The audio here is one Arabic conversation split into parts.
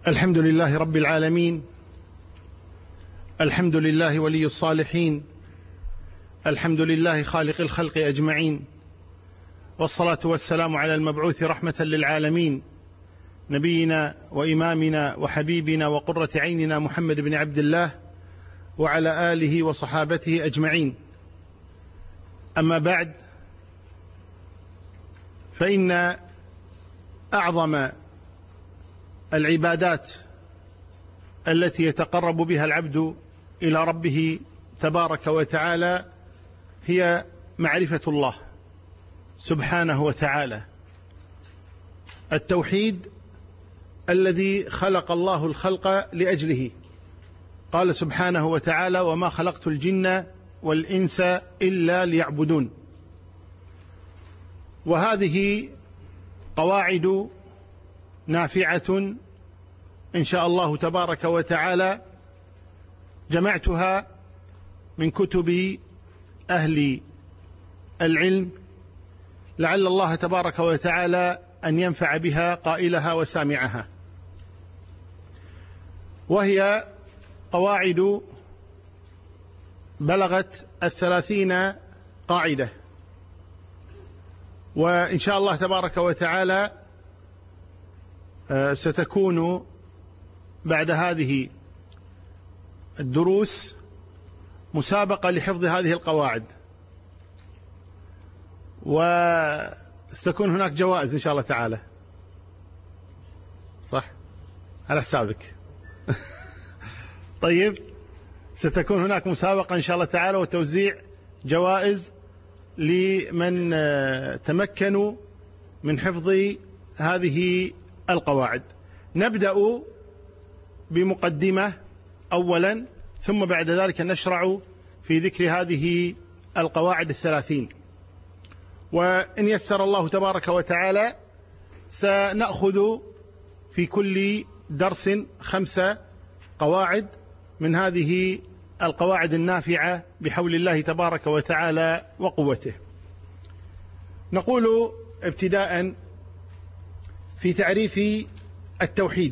الحمد لله رب العالمين، الحمد لله ولي الصالحين، الحمد لله خالق الخلق أجمعين، والصلاة والسلام على المبعوث رحمة للعالمين، نبينا وإمامنا وحبيبنا وقرة عيننا محمد بن عبد الله وعلى آله وصحابته أجمعين. أما بعد، فإن أعظم العبادات التي يتقرب بها العبد إلى ربه تبارك وتعالى هي معرفة الله سبحانه وتعالى، التوحيد الذي خلق الله الخلق لأجله. قال سبحانه وتعالى: وما خلقت الجن والإنس إلا ليعبدون. وهذه قواعد نافعة إن شاء الله تبارك وتعالى جمعتها من كتب أهل العلم، لعل الله تبارك وتعالى أن ينفع بها قائلها وسامعها. وهي قواعد بلغت 30 قاعدة، وإن شاء الله تبارك وتعالى ستكون بعد هذه الدروس مسابقة لحفظ هذه القواعد، وستكون هناك جوائز إن شاء الله تعالى. صح؟ على حسابك. طيب، ستكون هناك مسابقة إن شاء الله تعالى وتوزيع جوائز لمن تمكنوا من حفظ هذه القواعد. نبدأ بمقدمة أولا، ثم بعد ذلك نشرع في ذكر هذه القواعد 30. وإن يسر الله تبارك وتعالى سنأخذ في كل درس 5 قواعد من هذه القواعد النافعة بحول الله تبارك وتعالى وقوته. نقول ابتداء في تعريف التوحيد.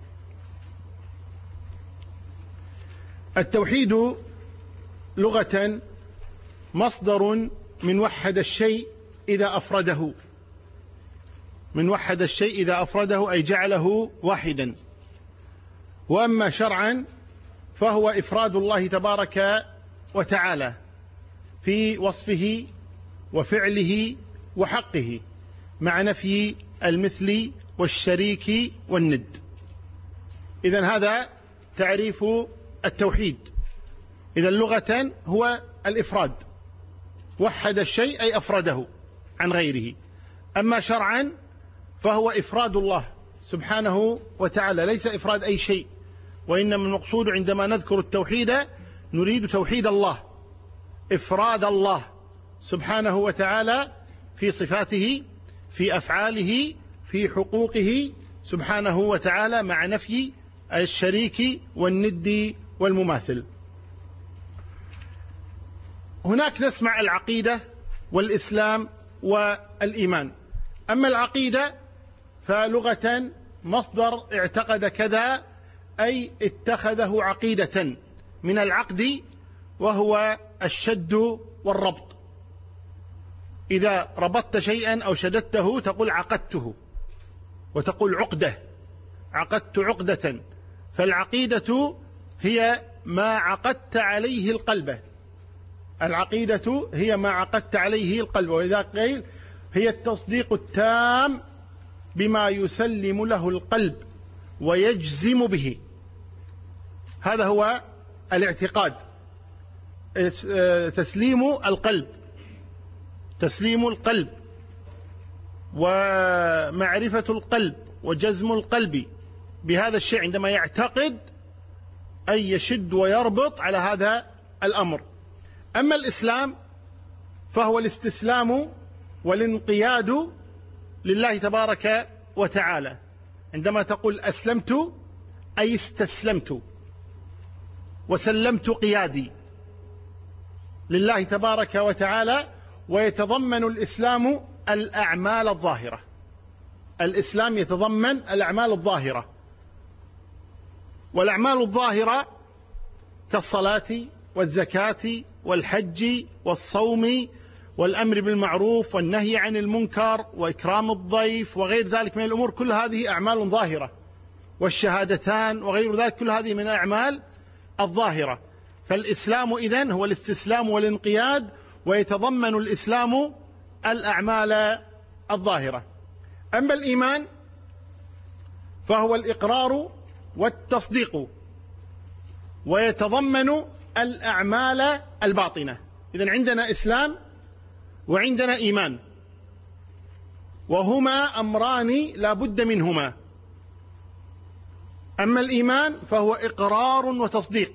التوحيد لغة مصدر من وحد الشيء إذا أفرده، من وحد الشيء إذا أفرده أي جعله واحدا. وأما شرعا فهو إفراد الله تبارك وتعالى في وصفه وفعله وحقه، مع نفي المثل والشريك والند. إذن هذا تعريف التوحيد. إذن لغة هو الإفراد، وحد الشيء أي أفرده عن غيره. أما شرعا فهو إفراد الله سبحانه وتعالى، ليس إفراد أي شيء، وإنما المقصود عندما نذكر التوحيد نريد توحيد الله، إفراد الله سبحانه وتعالى في صفاته، في أفعاله، في حقوقه سبحانه وتعالى، مع نفي الشريك والند والمماثل. هناك نسمع العقيدة والإسلام والإيمان. أما العقيدة فلغة مصدر اعتقد كذا، أي اتخذه عقيدة من العقد، وهو الشد والربط. إذا ربطت شيئا أو شددته تقول عقدته، وتقول عقدة، عقدت عقدة. فالعقيدة هي ما عقدت عليه القلب، العقيدة هي ما عقدت عليه القلب. ولذا قيل هي التصديق التام بما يسلم له القلب ويجزم به. هذا هو الاعتقاد، تسليم القلب، تسليم القلب ومعرفة القلب وجزم القلب بهذا الشيء عندما يعتقد، أي يشد ويربط على هذا الأمر. أما الإسلام فهو الاستسلام والانقياد لله تبارك وتعالى. عندما تقول أسلمت أي استسلمت وسلمت قيادي لله تبارك وتعالى. ويتضمن الإسلام الأعمال الظاهرة، الإسلام يتضمن الأعمال الظاهرة، والأعمال الظاهرة كالصلاة والزكاة والحج والصوم والأمر بالمعروف والنهي عن المنكر وإكرام الضيف وغير ذلك من الأمور، كل هذه أعمال ظاهرة، والشهادتان وغير ذلك كل هذه من الأعمال الظاهرة. فالإسلام إذن هو الاستسلام والانقياد، ويتضمن الإسلام الأعمال الظاهرة. أما الإيمان فهو الإقرار والتصديق، ويتضمن الأعمال الباطنة. إذن عندنا إسلام وعندنا إيمان، وهما أمران لا بد منهما. أما الإيمان فهو إقرار وتصديق،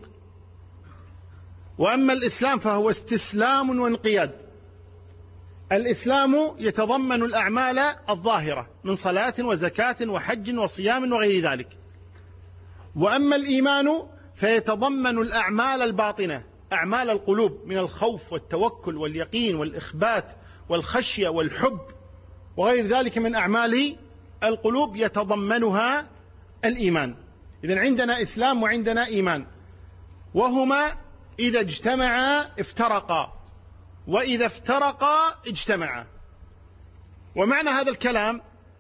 وأما الإسلام فهو استسلام وانقياد. الإسلام يتضمن الأعمال الظاهرة من صلاة وزكاة وحج وصيام وغير ذلك، وأما الإيمان فيتضمن الأعمال الباطنة، أعمال القلوب من الخوف والتوكل واليقين والإخبات والخشية والحب وغير ذلك من أعمال القلوب يتضمنها الإيمان. إذن عندنا إسلام وعندنا إيمان، وهما إذا اجتمعا افترقا، وإذا افترقا اجتمعا. ومعنى هذا الكلام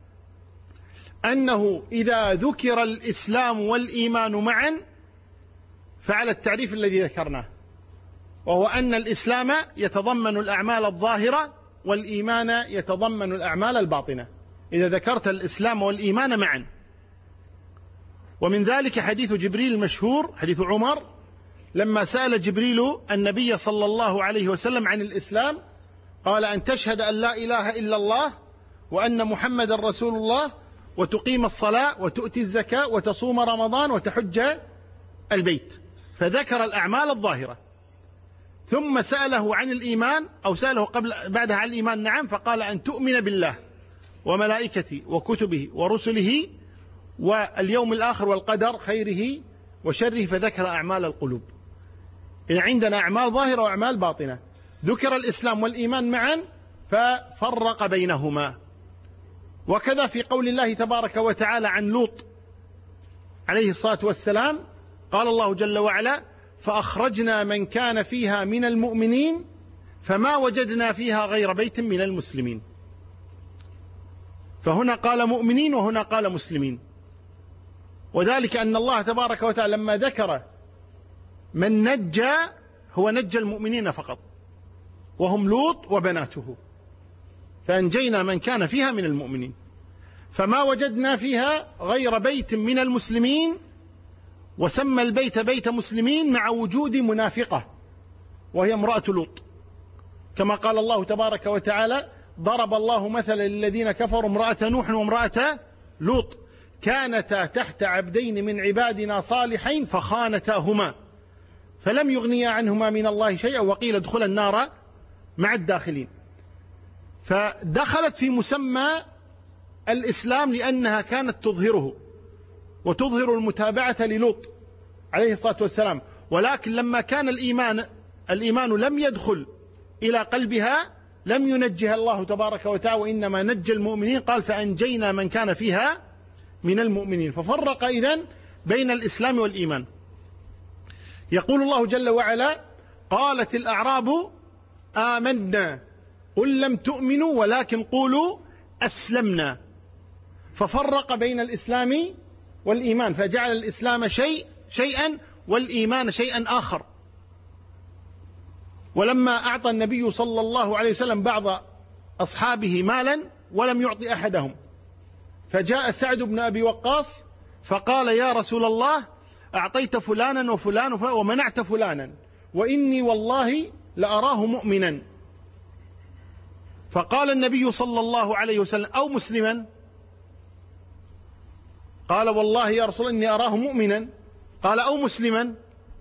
أنه إذا ذكر الإسلام والإيمان معا فعلى التعريف الذي ذكرناه، وهو أن الإسلام يتضمن الأعمال الظاهرة والإيمان يتضمن الأعمال الباطنة، إذا ذكرت الإسلام والإيمان معا. ومن ذلك حديث جبريل المشهور، حديث عمر لما سأل جبريل النبي صلى الله عليه وسلم عن الإسلام، قال: أن تشهد أن لا إله إلا الله وأن محمد رسول الله وتقيم الصلاة وتؤتي الزكاة وتصوم رمضان وتحج البيت. فذكر الأعمال الظاهرة، ثم سأله عن الإيمان، أو سأله بعدها عن الإيمان، نعم، فقال: أن تؤمن بالله وملائكته وكتبه ورسله واليوم الآخر والقدر خيره وشره، فذكر أعمال القلوب. إذا عندنا أعمال ظاهرة وأعمال باطنة. ذكر الإسلام والإيمان معا ففرق بينهما. وكذا في قول الله تبارك وتعالى عن لوط عليه الصلاة والسلام، قال الله جل وعلا: فأخرجنا من كان فيها من المؤمنين فما وجدنا فيها غير بيت من المسلمين. فهنا قال مؤمنين وهنا قال مسلمين، وذلك أن الله تبارك وتعالى لما ذكر من نجى هو نجى المؤمنين فقط، وهم لوط وبناته، فأنجينا من كان فيها من المؤمنين. فما وجدنا فيها غير بيت من المسلمين، وسمى البيت بيت مسلمين مع وجود منافقة وهي امرأة لوط، كما قال الله تبارك وتعالى: ضرب الله مثلا للذين كفروا امرأة نوح وامرأة لوط كانتا تحت عبدين من عبادنا صالحين فخانتاهما فلم يغنيا عنهما من الله شيئا وقيل ادخلا النار مع الداخلين. فدخلت في مسمى الإسلام لأنها كانت تظهره وتظهر المتابعة للوط عليه الصلاة والسلام، ولكن لما كان الإيمان لم يدخل إلى قلبها لم ينجها الله تبارك وتعالى، وإنما نجى المؤمنين، قال: فأنجينا من كان فيها من المؤمنين. ففرق إذن بين الإسلام والإيمان. يقول الله جل وعلا: قالت الأعراب آمنا قل لم تؤمنوا ولكن قولوا أسلمنا. ففرق بين الإسلام والإيمان، فجعل الإسلام شيئا والإيمان شيئا آخر. ولما أعطى النبي صلى الله عليه وسلم بعض أصحابه مالا ولم يعطي أحدهم، فجاء سعد بن أبي وقاص فقال: يا رسول الله، أعطيت فلانا وفلان ومنعت فلانا، وإني والله لأراه مؤمنا. فقال النبي صلى الله عليه وسلم: أو مسلما؟ قال: والله يا رسول الله إني أراه مؤمنا. قال: أو مسلما؟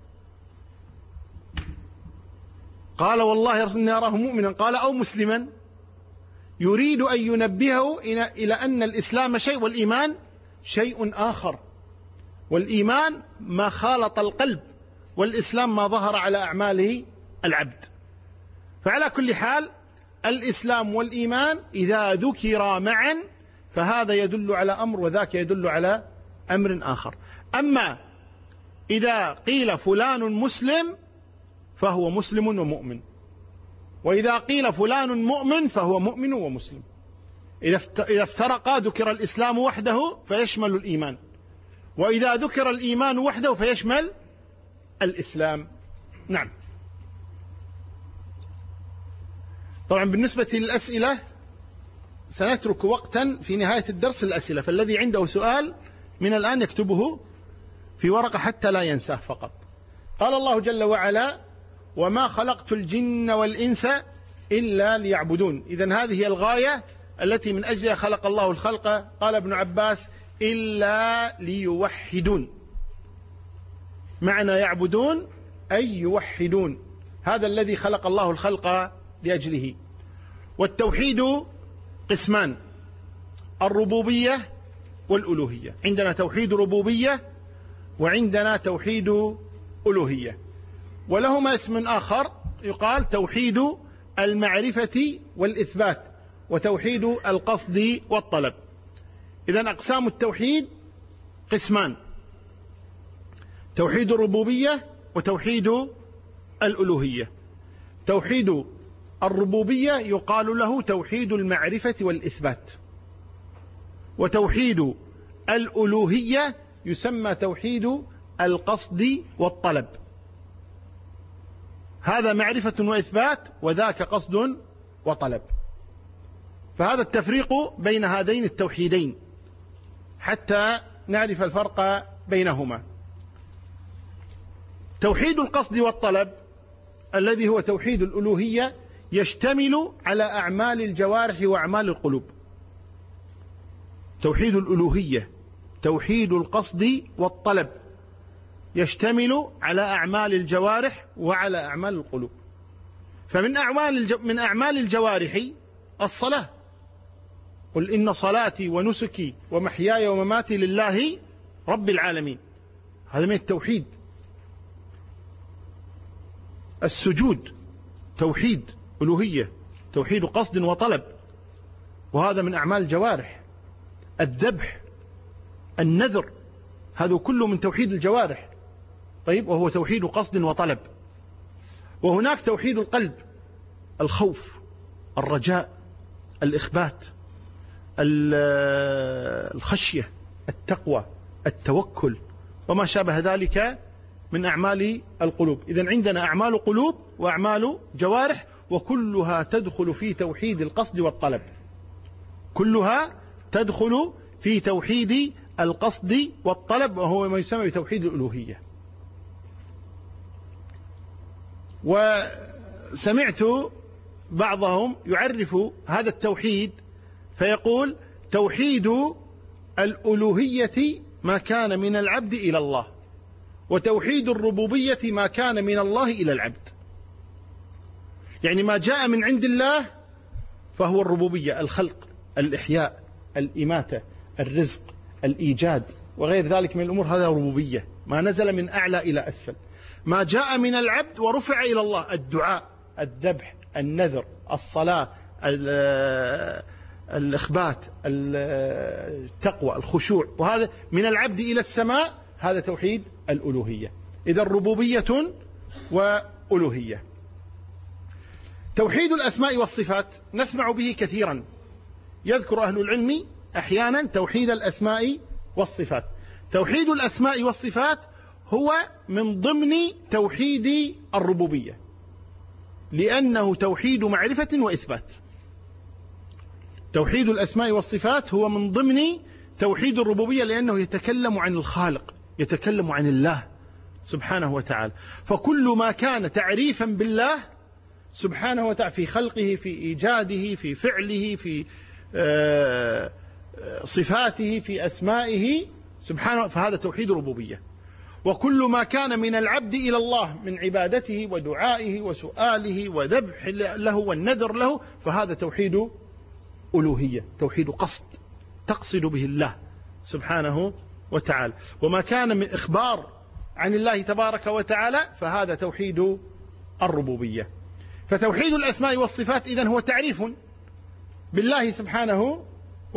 قال: والله يا رسول الله إني أراه مؤمنا. قال: أو مسلما؟ يريد أن ينبهه إلى أن الإسلام شيء والإيمان شيء آخر، والإيمان ما خالط القلب، والإسلام ما ظهر على أعماله العبد. فعلى كل حال الإسلام والإيمان إذا ذكرا معا فهذا يدل على أمر وذاك يدل على أمر آخر. أما إذا قيل فلان مسلم فهو مسلم ومؤمن، وإذا قيل فلان مؤمن فهو مؤمن ومسلم. إذا افترقا ذكر الإسلام وحده فيشمل الإيمان، وإذا ذكر الإيمان وحده فيشمل الإسلام. نعم. طبعا بالنسبة للأسئلة سنترك وقتا في نهاية الدرس للأسئلة، فالذي عنده سؤال من الآن يكتبه في ورقة حتى لا ينساه فقط. قال الله جل وعلا: وما خلقت الجن والإنس إلا ليعبدون. إذن هذه هي الغاية التي من أجلها خلق الله الخلق. قال ابن عباس: إلا ليوحدون. معنى يعبدون أي يوحدون، هذا الذي خلق الله الخلق لأجله. والتوحيد قسمان: الربوبية والألوهية. عندنا توحيد ربوبية وعندنا توحيد ألوهية، ولهما اسم آخر يقال توحيد المعرفة والإثبات وتوحيد القصد والطلب. إذن أقسام التوحيد قسمان: توحيد الربوبية وتوحيد الألوهية. توحيد الربوبية يقال له توحيد المعرفة والإثبات، وتوحيد الألوهية يسمى توحيد القصد والطلب. هذا معرفة وإثبات وذاك قصد وطلب. فهذا التفريق بين هذين التوحيدين حتى نعرف الفرق بينهما. توحيد القصد والطلب الذي هو توحيد الألوهية يشتمل على أعمال الجوارح وأعمال القلوب. توحيد الألوهية توحيد القصد والطلب يشتمل على أعمال الجوارح وعلى أعمال القلوب. فمن أعمال الجوارح الصلاة: قل إن صلاتي ونسكي ومحياي ومماتي لله رب العالمين. هذا من التوحيد. السجود توحيد ألوهية، توحيد قصد وطلب، وهذا من أعمال الجوارح. الذبح، النذر، هذا كله من توحيد الجوارح. طيب، وهو توحيد قصد وطلب. وهناك توحيد القلب: الخوف، الرجاء، الإخبات، الخشية، التقوى، التوكل، وما شابه ذلك من أعمال القلوب. إذن عندنا أعمال قلوب وأعمال جوارح، وكلها تدخل في توحيد القصد والطلب، كلها تدخل في توحيد القصد والطلب، وهو ما يسمى بتوحيد الألوهية. وسمعت بعضهم يعرف هذا التوحيد فيقول: توحيد الألوهية ما كان من العبد إلى الله، وتوحيد الربوبية ما كان من الله إلى العبد. يعني ما جاء من عند الله فهو الربوبية: الخلق، الإحياء، الإماتة، الرزق، الإيجاد، وغير ذلك من الأمور، هذا ربوبية. ما نزل من أعلى إلى أسفل. ما جاء من العبد ورفع إلى الله: الدعاء، الذبح، النذر، الصلاة، الإخبات، التقوى، الخشوع، وهذا من العبد إلى السماء، هذا توحيد الألوهية. إذا ربوبية وألوهية. توحيد الأسماء والصفات نسمع به كثيرا، يذكر أهل العلم أحيانا توحيد الأسماء والصفات. توحيد الأسماء والصفات هو من ضمن توحيد الربوبية، لأنه توحيد معرفة وإثبات. توحيد الأسماء والصفات هو من ضمن توحيد الربوبية، لأنه يتكلم عن الخالق، يتكلم عن الله سبحانه وتعالى. فكل ما كان تعريفا بالله سبحانه وتعالى في خلقه، في إيجاده، في فعله، في صفاته، في أسمائه سبحانه، فهذا توحيد الربوبية. وكل ما كان من العبد إلى الله من عبادته ودعائه وسؤاله وذبح له والنذر له، فهذا توحيد ألوهية، توحيد قصد، تقصد به الله سبحانه وتعالى. وما كان من إخبار عن الله تبارك وتعالى فهذا توحيد الربوبية. فتوحيد الأسماء والصفات إذن هو تعريف بالله سبحانه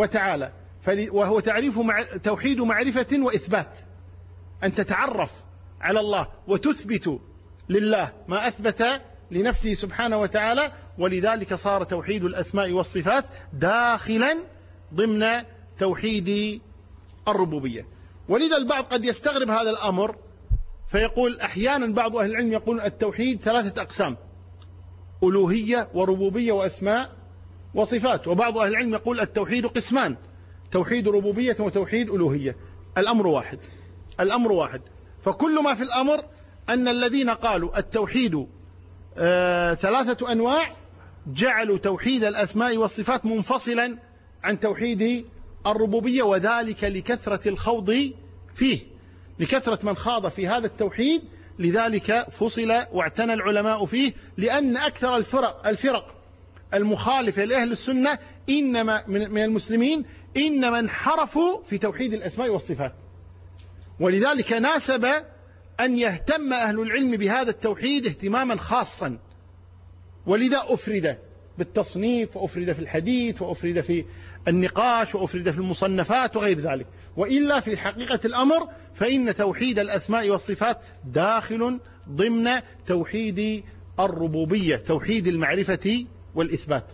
وتعالى، وهو توحيد معرفة وإثبات، أن تتعرف على الله وتثبت لله ما أثبت لنفسه سبحانه وتعالى، ولذلك صار توحيد الأسماء والصفات داخلا ضمن توحيد الربوبية. ولذا البعض قد يستغرب هذا الأمر فيقول أحيانا بعض أهل العلم يقول التوحيد 3 أقسام: ألوهية وربوبية وأسماء وصفات. وبعض أهل العلم يقول التوحيد قسمان: توحيد ربوبية وتوحيد ألوهية. الأمر واحد. فكل ما في الأمر أن الذين قالوا التوحيد 3 أنواع جعلوا توحيد الأسماء والصفات منفصلا عن توحيد الربوبية، وذلك لكثرة الخوض فيه، لكثرة من خاض في هذا التوحيد، لذلك فصل واعتنى العلماء فيه، لأن أكثر الفرق المخالفة لأهل السنة إنما من المسلمين إنما انحرفوا في توحيد الأسماء والصفات. ولذلك ناسب أن يهتم أهل العلم بهذا التوحيد اهتماما خاصا، ولذا أفرد بالتصنيف وأفرد في الحديث وأفرد في النقاش وأفرد في المصنفات وغير ذلك. وإلا في حقيقة الأمر فإن توحيد الأسماء والصفات داخل ضمن توحيد الربوبية، توحيد المعرفة والإثبات.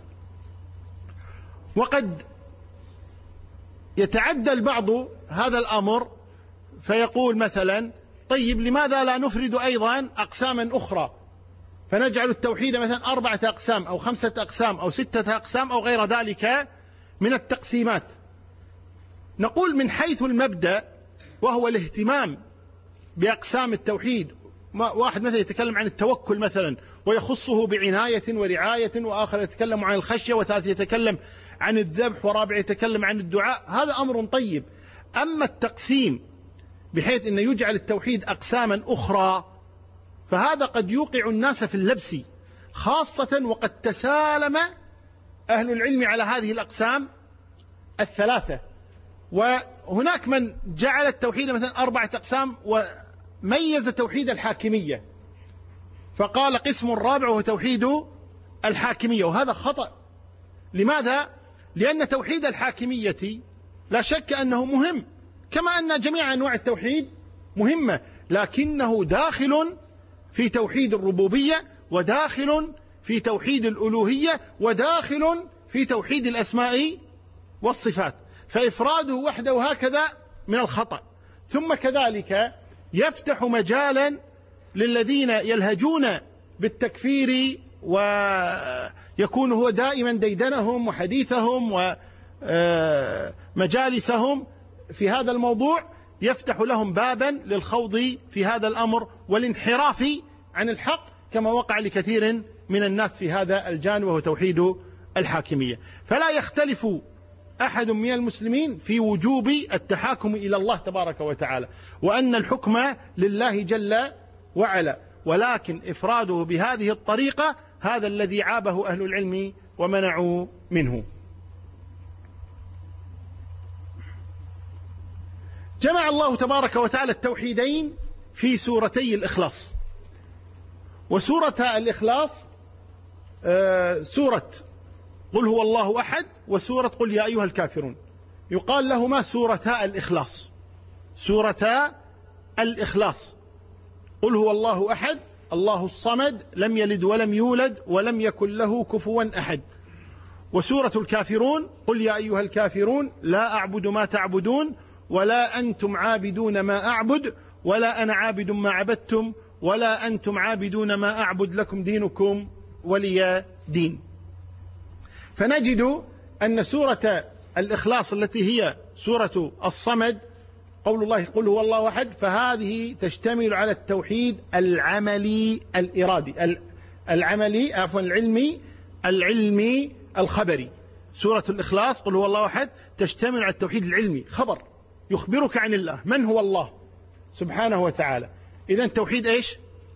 وقد يتعدى البعض هذا الأمر فيقول مثلا: طيب لماذا لا نفرد أيضا أقساما أخرى، فنجعل التوحيد مثلا 4 أقسام أو 5 أقسام أو 6 أقسام أو غير ذلك من التقسيمات. نقول من حيث المبدأ وهو الاهتمام بأقسام التوحيد، واحد مثلا يتكلم عن التوكل مثلا ويخصه بعناية ورعاية، وآخر يتكلم عن الخشية، وثالث يتكلم عن الذبح، ورابع يتكلم عن الدعاء، هذا أمر طيب. أما التقسيم بحيث أن يجعل التوحيد أقساما أخرى فهذا قد يوقع الناس في اللبس، خاصة وقد تسالم أهل العلم على هذه الأقسام 3. وهناك من جعل التوحيد مثلا 4 أقسام وميز توحيد الحاكمية فقال قسم رابع وهو توحيد الحاكمية، وهذا خطأ. لماذا؟ لأن توحيد الحاكمية لا شك أنه مهم، كما أن جميع أنواع التوحيد مهمة، لكنه داخل في توحيد الربوبية، وداخل في توحيد الألوهية، وداخل في توحيد الأسماء والصفات، فإفراده وحده هكذا من الخطأ. ثم كذلك يفتح مجالا للذين يلهجون بالتكفير ويكون هو دائما ديدنهم وحديثهم ومجالسهم في هذا الموضوع، يفتح لهم بابا للخوض في هذا الأمر والانحراف عن الحق، كما وقع لكثير من الناس في هذا الجانب وهو توحيد الحاكمية. فلا يختلف أحد من المسلمين في وجوب التحاكم إلى الله تبارك وتعالى، وأن الحكم لله جل وعلا، ولكن إفراده بهذه الطريقة هذا الذي عابه أهل العلم ومنعوا منه. جمع الله تبارك وتعالى التوحيدين في سورتي الإخلاص. وسورة الإخلاص سورة قل هو الله أحد وسورة قل يا أيها الكافرون، يقال لهما سورتا الإخلاص. سورتا الإخلاص، قل هو الله أحد الله الصمد لم يلد ولم يولد ولم يكن له كفوا أحد. وسورة الكافرون قل يا أيها الكافرون لا أعبد ما تعبدون ولا أنتم عابدون ما أعبد ولا أنا عابد ما عبدتم ولا أنتم عابدون ما أعبد لكم دينكم ولي دين. فنجد أن سورة الإخلاص التي هي سورة الصمد قول الله قل هو الله أحد، فهذه تشتمل على التوحيد العملي الإرادي العملي عفوا العلمي الخبري. سورة الإخلاص قل هو الله أحد تشتمل على التوحيد العلمي، خبر يخبرك عن الله من هو الله سبحانه وتعالى. إذن توحيد إيش؟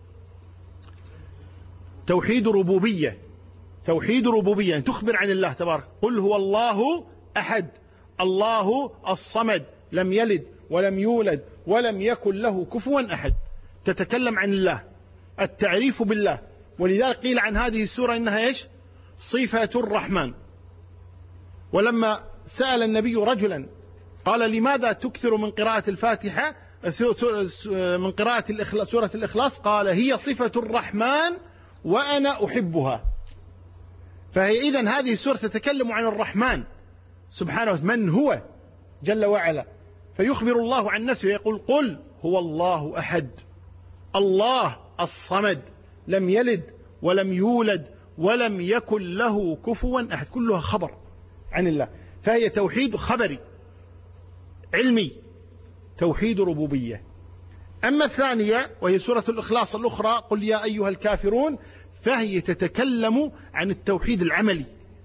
توحيد ربوبية، توحيد ربوبية تخبر عن الله تبارك. قل هو الله أحد الله الصمد لم يلد ولم يولد ولم يكن له كفوا أحد، تتكلم عن الله، التعريف بالله. ولذلك قيل عن هذه السورة إنها إيش؟ صفة الرحمن. ولما سأل النبي رجلا قال لماذا تكثر من قراءة الفاتحة من قراءة سورة الإخلاص قال هي صفة الرحمن وأنا أحبها. فهي إذن هذه السورة تتكلم عن الرحمن سبحانه من هو جل وعلا، فيخبر الله عن نفسه يقول قل هو الله أحد الله الصمد لم يلد ولم يولد ولم يكن له كفوا أحد. كلها خبر عن الله، فهي توحيد خبري علمي، توحيد ربوبية. أما الثانية وهي سورة الإخلاص الأخرى قل يا أيها الكافرون، فهي تتكلم عن التوحيد العملي.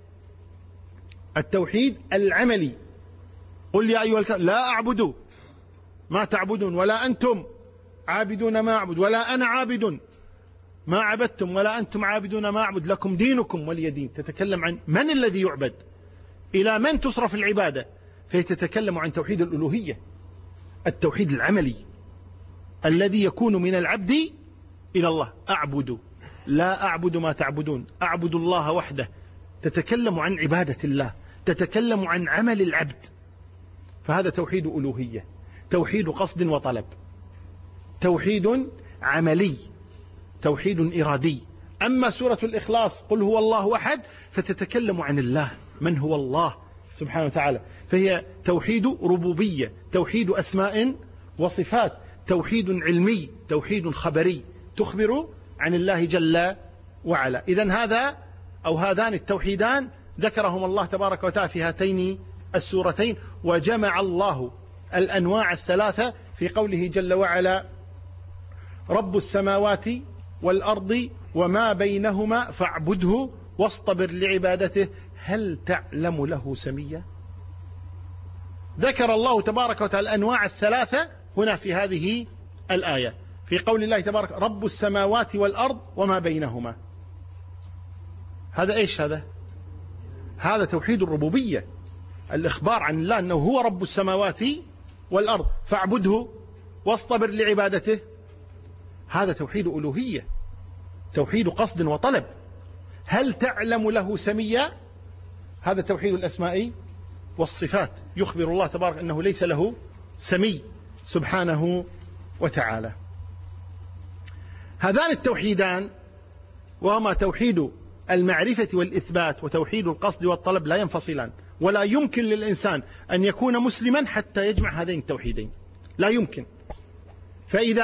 التوحيد العملي قل يا أيها الكافرون لا أعبد ما تعبدون ولا أنتم عابدون ما أعبد ولا أنا عابد ما عبدتم ولا أنتم عابدون ما أعبد لكم دينكم ولي دين. تتكلم عن من الذي يعبد، إلى من تصرف العبادة، فهي تتكلم عن توحيد الألوهية، التوحيد العملي الذي يكون من العبد إلى الله. أعبد لا أعبد ما تعبدون، أعبد الله وحده. تتكلم عن عبادة الله، تتكلم عن عمل العبد، فهذا توحيد ألوهية، توحيد قصد وطلب، توحيد عملي، توحيد إرادي. أما سورة الإخلاص قل هو الله أحد فتتكلم عن الله من هو الله سبحانه وتعالى، فهي توحيد ربوبية، توحيد أسماء وصفات، توحيد علمي، توحيد خبري، تخبر عن الله جل وعلا. إذن هذا أو هذان التوحيدان ذكرهم الله تبارك وتعالى في هاتين السورتين، وجمع الله الأنواع الثلاثة في قوله جل وعلا رب السماوات والأرض وما بينهما فاعبده واصطبر لعبادته هل تعلم له سميا. ذكر الله تبارك وتعالى الأنواع الثلاثة هنا في هذه الآية في قول الله تبارك رب السماوات والأرض وما بينهما. هذا إيش هذا؟ هذا توحيد الربوبية، الإخبار عن الله أنه هو رب السماوات والأرض فاعبده واصطبر لعبادته. هذا توحيد ألوهية، توحيد قصد وطلب. هل تعلم له سميا؟ هذا توحيد الأسماء والصفات، يخبر الله تبارك أنه ليس له سمي سبحانه وتعالى. هذان التوحيدان وهما توحيد المعرفة والإثبات وتوحيد القصد والطلب لا ينفصلان، ولا يمكن للإنسان أن يكون مسلما حتى يجمع هذين التوحيدين، لا يمكن. فإذا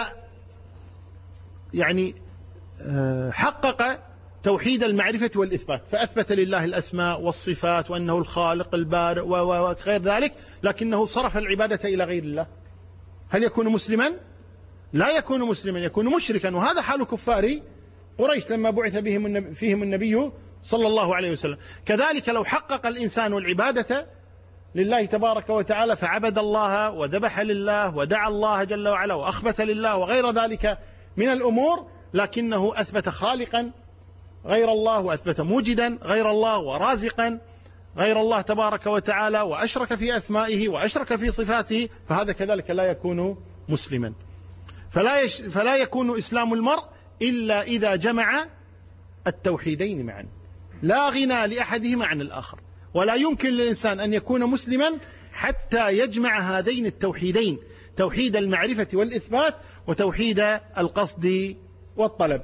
حقق توحيد المعرفة والإثبات فأثبت لله الأسماء والصفات وأنه الخالق البارئ وغير ذلك، لكنه صرف العبادة إلى غير الله، هل يكون مسلما؟ لا يكون مسلما، يكون مشركا. وهذا حال كفار قريش لما بعث فيهم النبي صلى الله عليه وسلم. كذلك لو حقق الإنسان العبادة لله تبارك وتعالى فعبد الله وذبح لله ودعا الله جل وعلا وأخبت لله وغير ذلك من الأمور، لكنه أثبت خالقا غير الله وأثبت موجدا غير الله ورازقا غير الله تبارك وتعالى وأشرك في أسمائه وأشرك في صفاته، فهذا كذلك لا يكون مسلما. فلا يكون إسلام المرء إلا إذا جمع التوحيدين معا، لا غنى لأحدهما عن الآخر. ولا يمكن للإنسان أن يكون مسلما حتى يجمع هذين التوحيدين، توحيد المعرفة والإثبات وتوحيد القصد والطلب.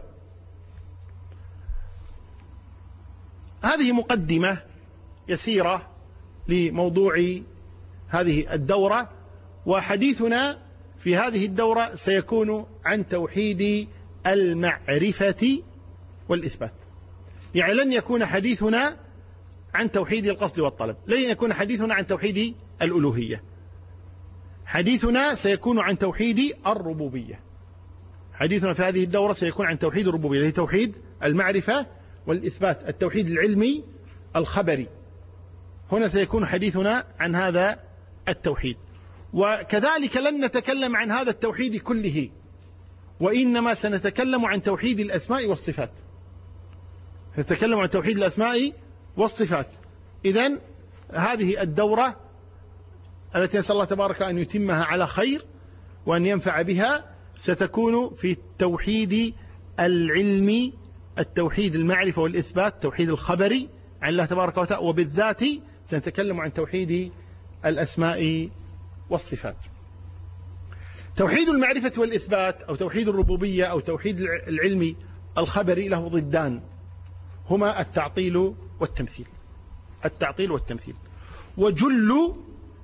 هذه مقدمة يسيرة لموضوع هذه الدورة، وحديثنا في هذه الدورة سيكون عن توحيد المعرفة والإثبات. يعني لن يكون حديثنا عن توحيد القصد والطلب، لن يكون حديثنا عن توحيد الألوهية، حديثنا سيكون عن توحيد الربوبية. حديثنا في هذه الدورة سيكون عن توحيد الربوبية، اللي هي توحيد المعرفة والإثبات، التوحيد العلمي الخبري. هنا سيكون حديثنا عن هذا التوحيد. وكذلك لن نتكلم عن هذا التوحيد كله، وإنما سنتكلم عن توحيد الأسماء والصفات، نتكلم عن توحيد الأسماء والصفات. إذن هذه الدورة التي نسأل الله تبارك أن يتمها على خير وأن ينفع بها ستكون في التوحيد العلمي، التوحيد المعرفة والإثبات، التوحيد الخبري عن الله تبارك وتعالى، وبالذات سنتكلم عن توحيد الأسماء والصفات. توحيد المعرفة والإثبات أو توحيد الربوبية أو توحيد العلم الخبري له ضدان، هما التعطيل والتمثيل. التعطيل والتمثيل. وجل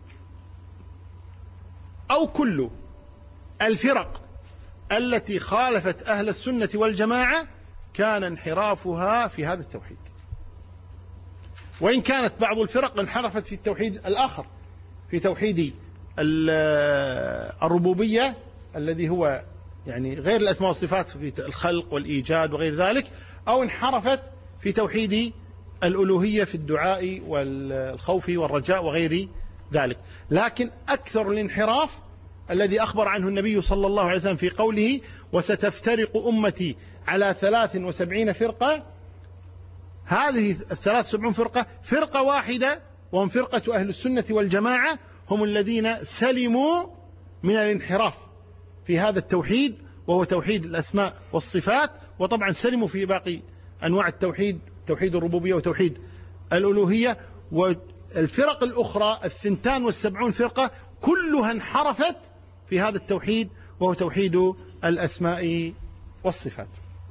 أو كل الفرق التي خالفت أهل السنة والجماعة كان انحرافها في هذا التوحيد، وإن كانت بعض الفرق انحرفت في التوحيد الآخر، في توحيد الربوبية الذي هو يعني غير الأسماء والصفات في الخلق والإيجاد وغير ذلك، أو انحرفت في توحيد الألوهية في الدعاء والخوف والرجاء وغير ذلك. لكن أكثر الانحراف الذي أخبر عنه النبي صلى الله عليه وسلم في قوله وستفترق أمتي على 73 فرقة، هذه 73 فرقة فرقة واحدة، وهم فرقة أهل السنة والجماعة، هم الذين سلموا من الانحراف في هذا التوحيد وهو توحيد الأسماء والصفات، وطبعا سلموا في باقي أنواع التوحيد، توحيد الربوبية وتوحيد الألوهية. والفرق الأخرى 72 فرقة كلها انحرفت في هذا التوحيد وهو توحيد الأسماء والصفات.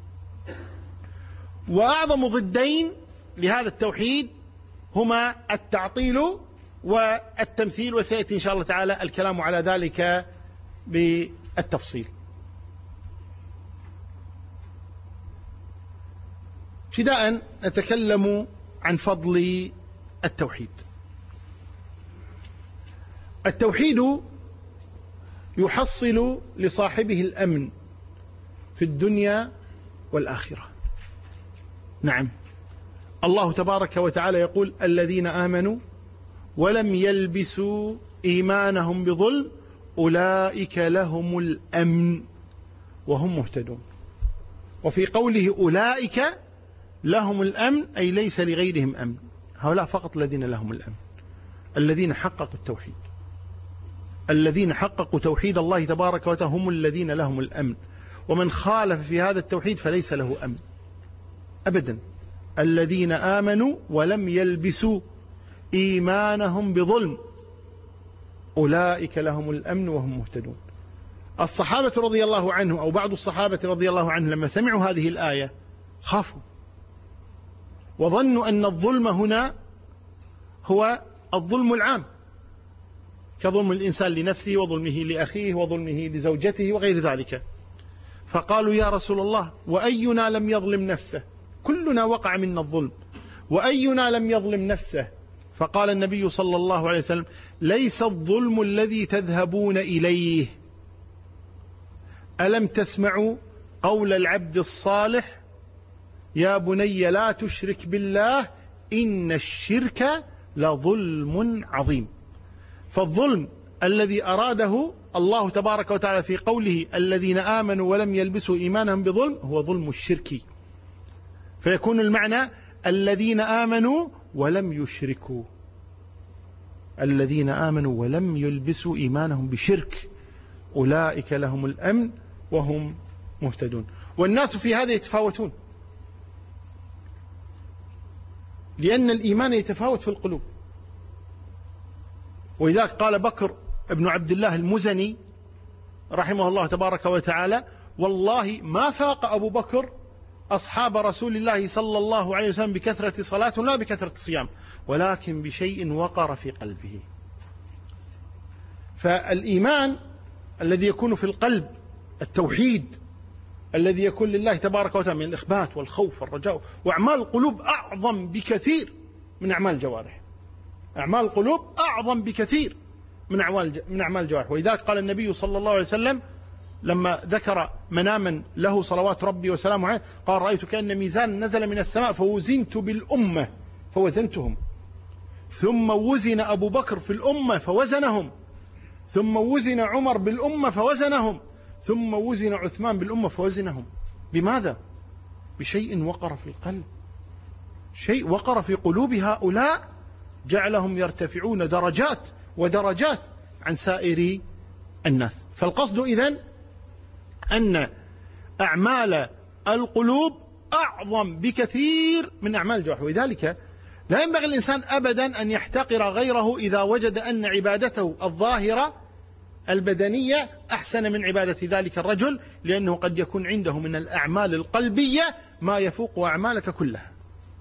وأعظم ضدين لهذا التوحيد هما التعطيل والتمثيل، وسيأتي إن شاء الله تعالى الكلام على ذلك بالتفصيل. ابتداء نتكلم عن فضل التوحيد. التوحيد يحصل لصاحبه الأمن في الدنيا والآخرة. نعم، الله تبارك وتعالى يقول الذين آمنوا ولم يلبسوا إيمانهم بظلم أولئك لهم الأمن وهم مهتدون. وفي قوله أولئك لهم الأمن أي ليس لغيرهم أمن، هؤلاء فقط الذين لهم الأمن، الذين حققوا التوحيد، الذين حققوا توحيد الله تبارك وتعالى هم الذين لهم الأمن. ومن خالف في هذا التوحيد فليس له أمن أبدا. الذين آمنوا ولم يلبسوا إيمانهم بظلم أولئك لهم الأمن وهم مهتدون. الصحابة رضي الله عنه أو بعض الصحابة رضي الله عنه لما سمعوا هذه الآية خافوا وظنوا أن الظلم هنا هو الظلم العام، كظلم الإنسان لنفسه وظلمه لأخيه وظلمه لزوجته وغير ذلك. فقالوا يا رسول الله وأينا لم يظلم نفسه؟ كلنا وقع منا الظلم، وأينا لم يظلم نفسه؟ فقال النبي صلى الله عليه وسلم ليس الظلم الذي تذهبون إليه. ألم تسمعوا قول العبد الصالح يا بني لا تشرك بالله إن الشرك لظلم عظيم. فالظلم الذي أراده الله تبارك وتعالى في قوله الذين آمنوا ولم يلبسوا إيمانهم بظلم هو ظلم الشرك، فيكون المعنى الذين آمنوا ولم يشركوا، الذين آمنوا ولم يلبسوا إيمانهم بشرك أولئك لهم الأمن وهم مهتدون. والناس في هذا يتفاوتون، لأن الإيمان يتفاوت في القلوب. ولذلك قال بكر ابن عبد الله المزني رحمه الله تبارك وتعالى والله ما فاق أبو بكر أصحاب رسول الله صلى الله عليه وسلم بكثرة صلاة لا بكثرة صيام، ولكن بشيء وقر في قلبه. فالإيمان الذي يكون في القلب، التوحيد الذي يكون لله تبارك وتعالى من الإخبات والخوف والرجاء، وأعمال القلوب أعظم بكثير من أعمال الجوارح. أعمال القلوب أعظم بكثير من أعمال الجوارح. ولذلك قال النبي صلى الله عليه وسلم لما ذكر مناما له صلوات ربي وسلامه عليه قال رأيت كأن ميزان نزل من السماء فوزنت بالأمة فوزنتهم، ثم وزن أبو بكر في الأمة فوزنهم، ثم وزن عمر بالأمة فوزنهم، ثم وزن عثمان بالأمة فوزنهم. بماذا؟ بشيء وقر في القلب، شيء وقر في قلوب هؤلاء جعلهم يرتفعون درجات ودرجات عن سائر الناس. فالقصد إذن أن أعمال القلوب أعظم بكثير من أعمال الجوارح. ولذلك لا ينبغي الإنسان أبدا أن يحتقر غيره إذا وجد أن عبادته الظاهرة البدنية أحسن من عبادة ذلك الرجل، لأنه قد يكون عنده من الأعمال القلبية ما يفوق أعمالك كلها.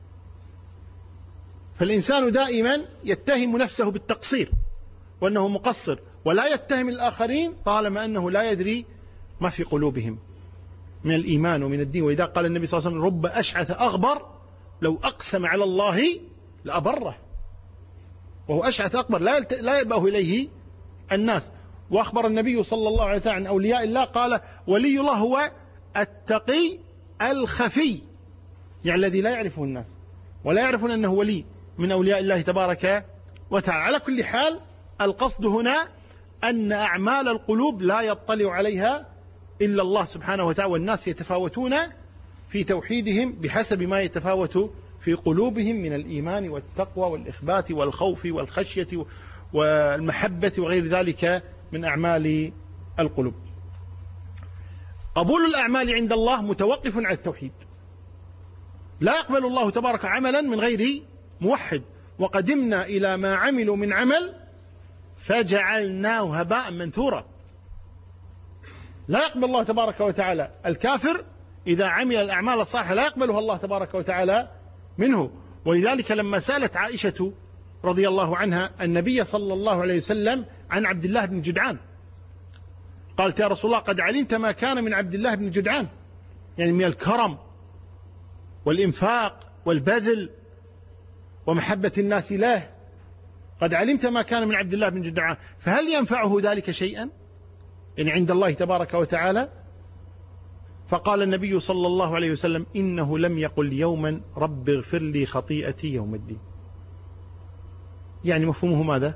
فالإنسان دائما يتهم نفسه بالتقصير وأنه مقصر، ولا يتهم الآخرين طالما أنه لا يدري ما في قلوبهم من الإيمان ومن الدين. وإذا قال النبي صلى الله عليه وسلم: رب أشعث أغبر لو أقسم على الله لأبره. وهو أشعث أغبر لا يأبه إليه الناس. وأخبر النبي صلى الله عليه وسلم عن أولياء الله قال: ولي الله هو التقي الخفي، يعني الذي لا يعرفه الناس ولا يعرفون أنه ولي من أولياء الله تبارك وتعالى. على كل حال القصد هنا أن أعمال القلوب لا يطلع عليها إلا الله سبحانه وتعالى، والناس يتفاوتون في توحيدهم بحسب ما يتفاوت في قلوبهم من الإيمان والتقوى والإخبات والخوف والخشية والمحبة وغير ذلك من أعمال القلوب. قبول الأعمال عند الله متوقف على التوحيد، لا يقبل الله تبارك عملا من غير موحد. وقدمنا إلى ما عملوا من عمل فجعلناه هباء منثورا. لا يقبل الله تبارك وتعالى الكافر إذا عمل الأعمال الصالحة، لا يقبلها الله تبارك وتعالى منه. ولذلك لما سألت عائشة رضي الله عنها النبي صلى الله عليه وسلم عن عبد الله بن جدعان، قالت: يا رسول الله قد علمت ما كان من عبد الله بن جدعان، يعني من الكرم والإنفاق والبذل ومحبة الناس له، قد علمت ما كان من عبد الله بن جدعان، فهل ينفعه ذلك شيئا يعني عند الله تبارك وتعالى؟ فقال النبي صلى الله عليه وسلم: إنه لم يقل يوما رب اغفر لي خطيئتي يوم الدين. يعني مفهومه ماذا؟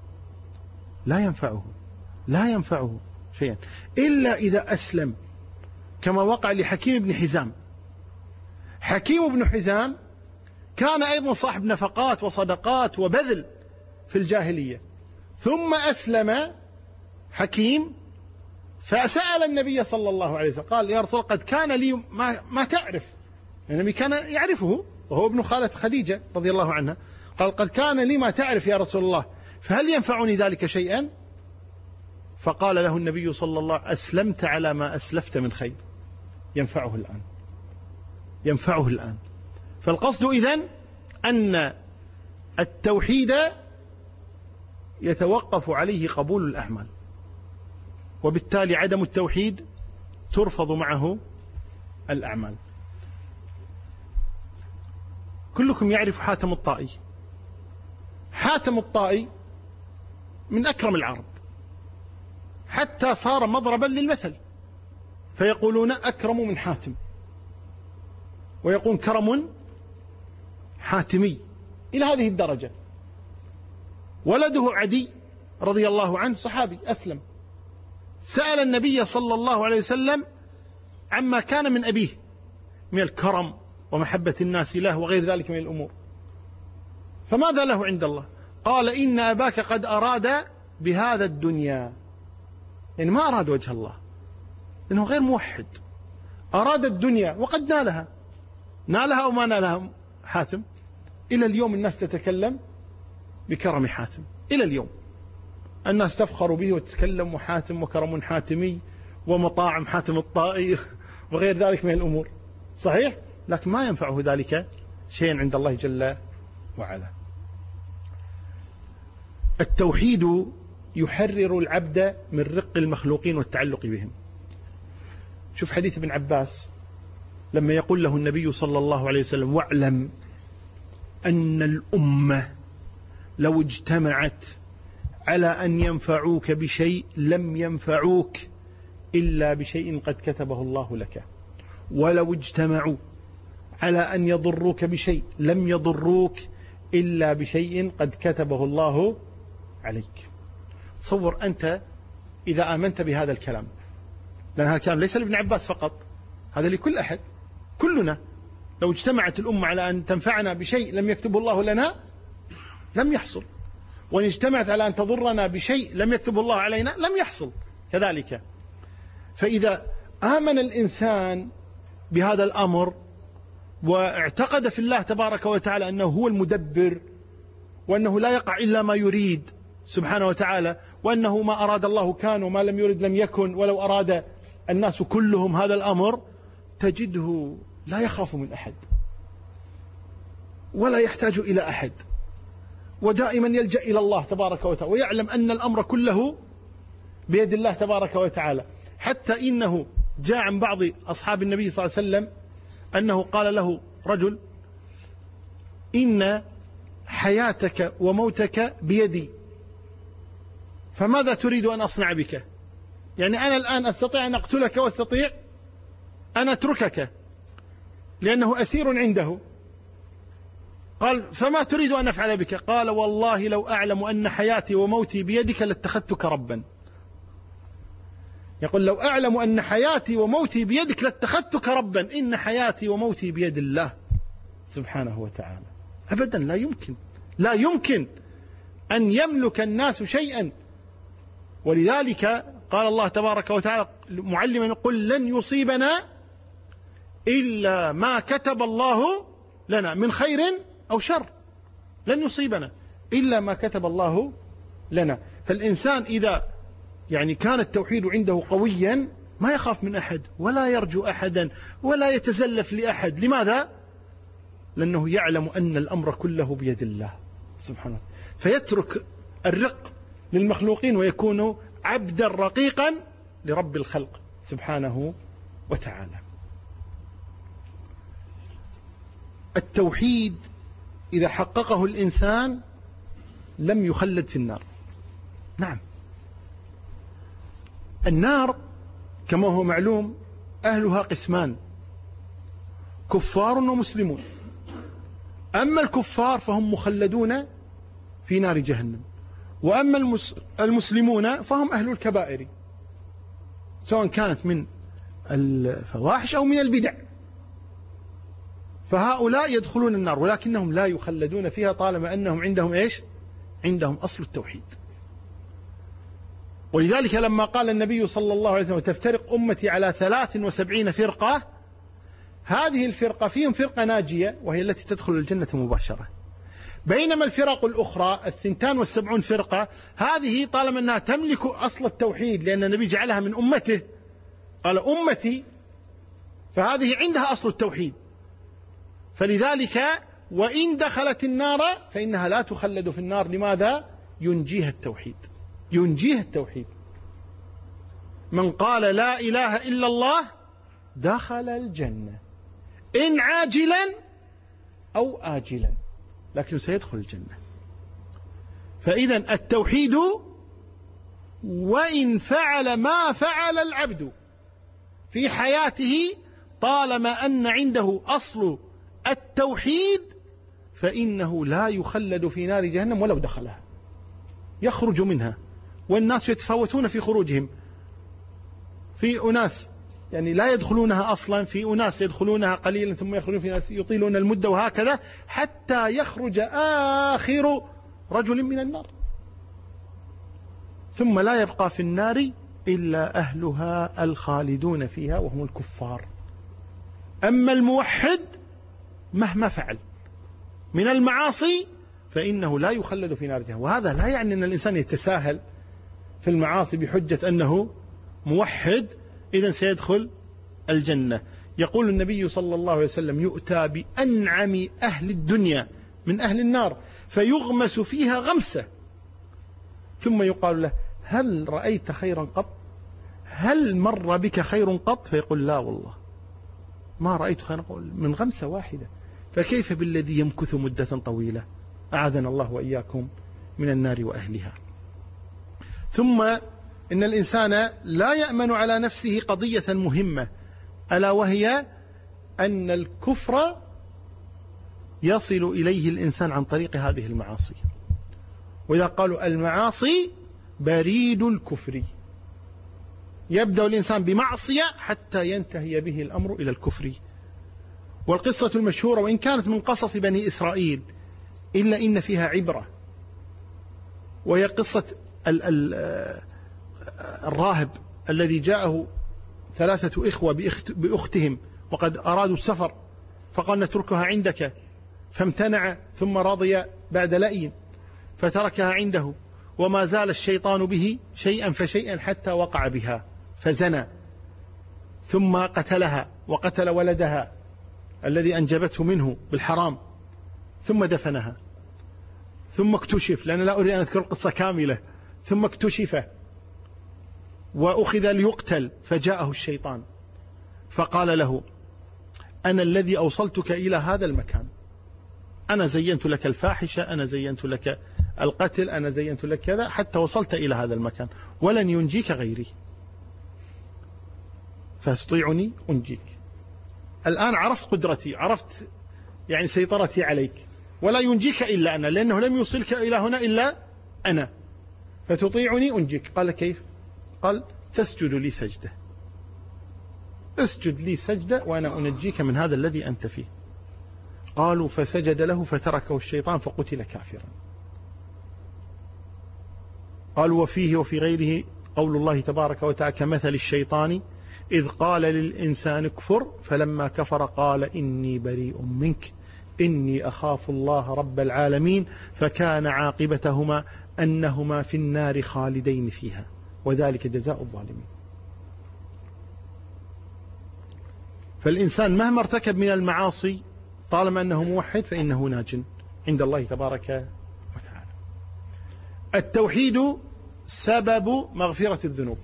لا ينفعه شيئا إلا إذا أسلم، كما وقع لحكيم بن حزام. حكيم بن حزام كان أيضا صاحب نفقات وصدقات وبذل في الجاهلية، ثم أسلم حكيم فسأل النبي صلى الله عليه وسلم قال: يا رسول الله قد كان لي ما تعرف. النبي كان يعرفه وهو ابن خالة خديجة رضي الله عنها. قال: قد كان لي ما تعرف يا رسول الله، فهل ينفعني ذلك شيئا؟ فقال له النبي صلى الله عليه وسلم: أسلمت على ما أسلفت من خير، ينفعه الآن. فالقصد إذن أن التوحيد يتوقف عليه قبول الأعمال، وبالتالي عدم التوحيد ترفض معه الأعمال. كلكم يعرف حاتم الطائي. حاتم الطائي من أكرم العرب، حتى صار مضربا للمثل، فيقولون أكرم من حاتم، ويقول كرم حاتمي إلى هذه الدرجة. ولده عدي رضي الله عنه صحابي أسلم، سأل النبي صلى الله عليه وسلم عما كان من أبيه من الكرم ومحبة الناس له وغير ذلك من الأمور، فماذا له عند الله؟ قال: إن أباك قد أراد بهذا الدنيا، يعني ما أراد وجه الله لأنه غير موحد، أراد الدنيا وقد نالها أو ما نالها حاتم. إلى اليوم الناس تتكلم بكرم حاتم، إلى اليوم الناس تفخر به وتتكلم حاتم وكرم حاتمي ومطاعم حاتم الطائي وغير ذلك من الأمور، صحيح؟ لكن ما ينفعه ذلك شيئا عند الله جل وعلا. التوحيد يحرر العبد من رق المخلوقين والتعلق بهم. شوف حديث ابن عباس لما يقول له النبي صلى الله عليه وسلم: واعلم أن الأمة لو اجتمعت على أن ينفعوك بشيء لم ينفعوك إلا بشيء قد كتبه الله لك، ولو اجتمعوا على أن يضروك بشيء لم يضروك إلا بشيء قد كتبه الله عليك. تصور أنت إذا آمنت بهذا الكلام، لأن هذا الكلام ليس لابن عباس فقط، هذا لكل أحد، كلنا لو اجتمعت الأمة على أن تنفعنا بشيء لم يكتبه الله لنا لم يحصل، وإن اجتمعت على أن تضرنا بشيء لم يكتبه الله علينا لم يحصل كذلك. فإذا آمن الإنسان بهذا الأمر واعتقد في الله تبارك وتعالى أنه هو المدبر، وأنه لا يقع إلا ما يريد سبحانه وتعالى، وأنه ما أراد الله كان وما لم يرد لم يكن، ولو أراد الناس كلهم هذا الأمر تجده لا يخاف من أحد ولا يحتاج إلى أحد، ودائما يلجأ إلى الله تبارك وتعالى، ويعلم أن الأمر كله بيد الله تبارك وتعالى. حتى إنه جاء عن بعض أصحاب النبي صلى الله عليه وسلم أنه قال له رجل: إن حياتك وموتك بيدي، فماذا تريد أن أصنع بك؟ يعني أنا الآن أستطيع أن أقتلك وأستطيع أن أتركك لأنه أسير عنده. قال: فما تريد أن أفعل بك؟ قال: والله لو أعلم أن حياتي وموتي بيدك لاتخذتك ربا. يقول: لو أعلم أن حياتي وموتي بيدك لاتخذتك ربا. إن حياتي وموتي بيد الله سبحانه وتعالى. أبدا لا يمكن أن يملك الناس شيئا. ولذلك قال الله تبارك وتعالى معلما: قل لن يصيبنا إلا ما كتب الله لنا من خير أو شر. لن يصيبنا إلا ما كتب الله لنا. فالإنسان إذا كان التوحيد عنده قويا ما يخاف من أحد ولا يرجو أحدا ولا يتزلف لأحد. لماذا؟ لأنه يعلم أن الأمر كله بيد الله سبحانه، فيترك الرق للمخلوقين ويكون عبدا رقيقا لرب الخلق سبحانه وتعالى. التوحيد إذا حققه الإنسان لم يخلد في النار. نعم، النار كما هو معلوم أهلها قسمان: كفار ومسلمون. أما الكفار فهم مخلدون في نار جهنم، وأما المسلمون فهم أهل الكبائر، سواء كانت من الفواحش أو من البدع، فهؤلاء يدخلون النار ولكنهم لا يخلدون فيها طالما أنهم عندهم إيش؟ عندهم أصل التوحيد. ولذلك لما قال النبي صلى الله عليه وسلم: تفترق أمتي على 73 فرقة، هذه الفرقة فيهم فرقة ناجية وهي التي تدخل الجنة مباشرة، بينما الفرق الأخرى 72 فرقة هذه طالما أنها تملك أصل التوحيد، لأن النبي جعلها من أمته، قال أمتي، فهذه عندها أصل التوحيد، فلذلك وإن دخلت النار فإنها لا تخلد في النار. لماذا؟ ينجيها التوحيد. من قال لا إله إلا الله دخل الجنة إن عاجلا أو آجلا، لكن سيدخل الجنة. فإذا التوحيد وإن فعل ما فعل العبد في حياته طالما أن عنده أصل التوحيد فإنه لا يخلد في نار جهنم ولو دخلها، يخرج منها. والناس يتفاوتون في خروجهم، في أناس لا يدخلونها أصلا، في أناس يدخلونها قليلا ثم يخرجون، في ناس يطيلون المدة، وهكذا حتى يخرج آخر رجل من النار، ثم لا يبقى في النار إلا أهلها الخالدون فيها وهم الكفار. أما الموحد مهما فعل من المعاصي فإنه لا يخلد في نار جهنم. وهذا لا يعني أن الإنسان يتساهل في المعاصي بحجة أنه موحد إذن سيدخل الجنة. يقول النبي صلى الله عليه وسلم: يؤتى بأنعم أهل الدنيا من أهل النار فيغمس فيها غمسة، ثم يقال له: هل رأيت خيرا قط؟ هل مر بك خير قط؟ فيقول: لا والله ما رأيت خيرا قط، من غمسة واحدة. فكيف بالذي يمكث مدة طويلة؟ أعاذنا الله وإياكم من النار وأهلها. ثم إن الإنسان لا يأمن على نفسه قضية مهمة، ألا وهي أن الكفر يصل إليه الإنسان عن طريق هذه المعاصي. وإذا قالوا المعاصي بريد الكفر، يبدأ الإنسان بمعصية حتى ينتهي به الأمر إلى الكفر. والقصة المشهورة وإن كانت من قصص بني إسرائيل إلا إن فيها عبرة، وهي قصة الراهب الذي جاءه 3 إخوة بأختهم وقد أرادوا السفر، فقال: نتركها عندك، فامتنع، ثم رضي بعد لأي فتركها عنده، وما زال الشيطان به شيئا فشيئا حتى وقع بها فزنى، ثم قتلها وقتل ولدها الذي أنجبته منه بالحرام، ثم دفنها، ثم اكتشف، لأن لا أريد أن أذكر القصة كاملة، ثم اكتشف وأخذ ليقتل، فجاءه الشيطان فقال له: أنا الذي أوصلتك إلى هذا المكان، أنا زينت لك الفاحشة، أنا زينت لك القتل، أنا زينت لك كذا حتى وصلت إلى هذا المكان، ولن ينجيك غيري، فاستطيعني أنجيك. الآن عرفت قدرتي، عرفت يعني سيطرتي عليك، ولا ينجيك إلا أنا، لأنه لم يوصلك إلى هنا إلا أنا، فتطيعني أنجيك. قال: كيف؟ قال: تسجد لي سجدة، اسجد لي سجدة وأنا أنجيك من هذا الذي أنت فيه. قالوا: فسجد له فتركه الشيطان فقتل كافرا. قالوا: وفيه وفي غيره قول الله تبارك وتعالى: كمثل الشيطان إذ قال للإنسان اكفر فلما كفر قال إني بريء منك إني أخاف الله رب العالمين فكان عاقبتهما أنهما في النار خالدين فيها وذلك جزاء الظالمين. فالإنسان مهما ارتكب من المعاصي طالما أنه موحد فإنه ناج عند الله تبارك وتعالى. التوحيد سبب مغفرة الذنوب.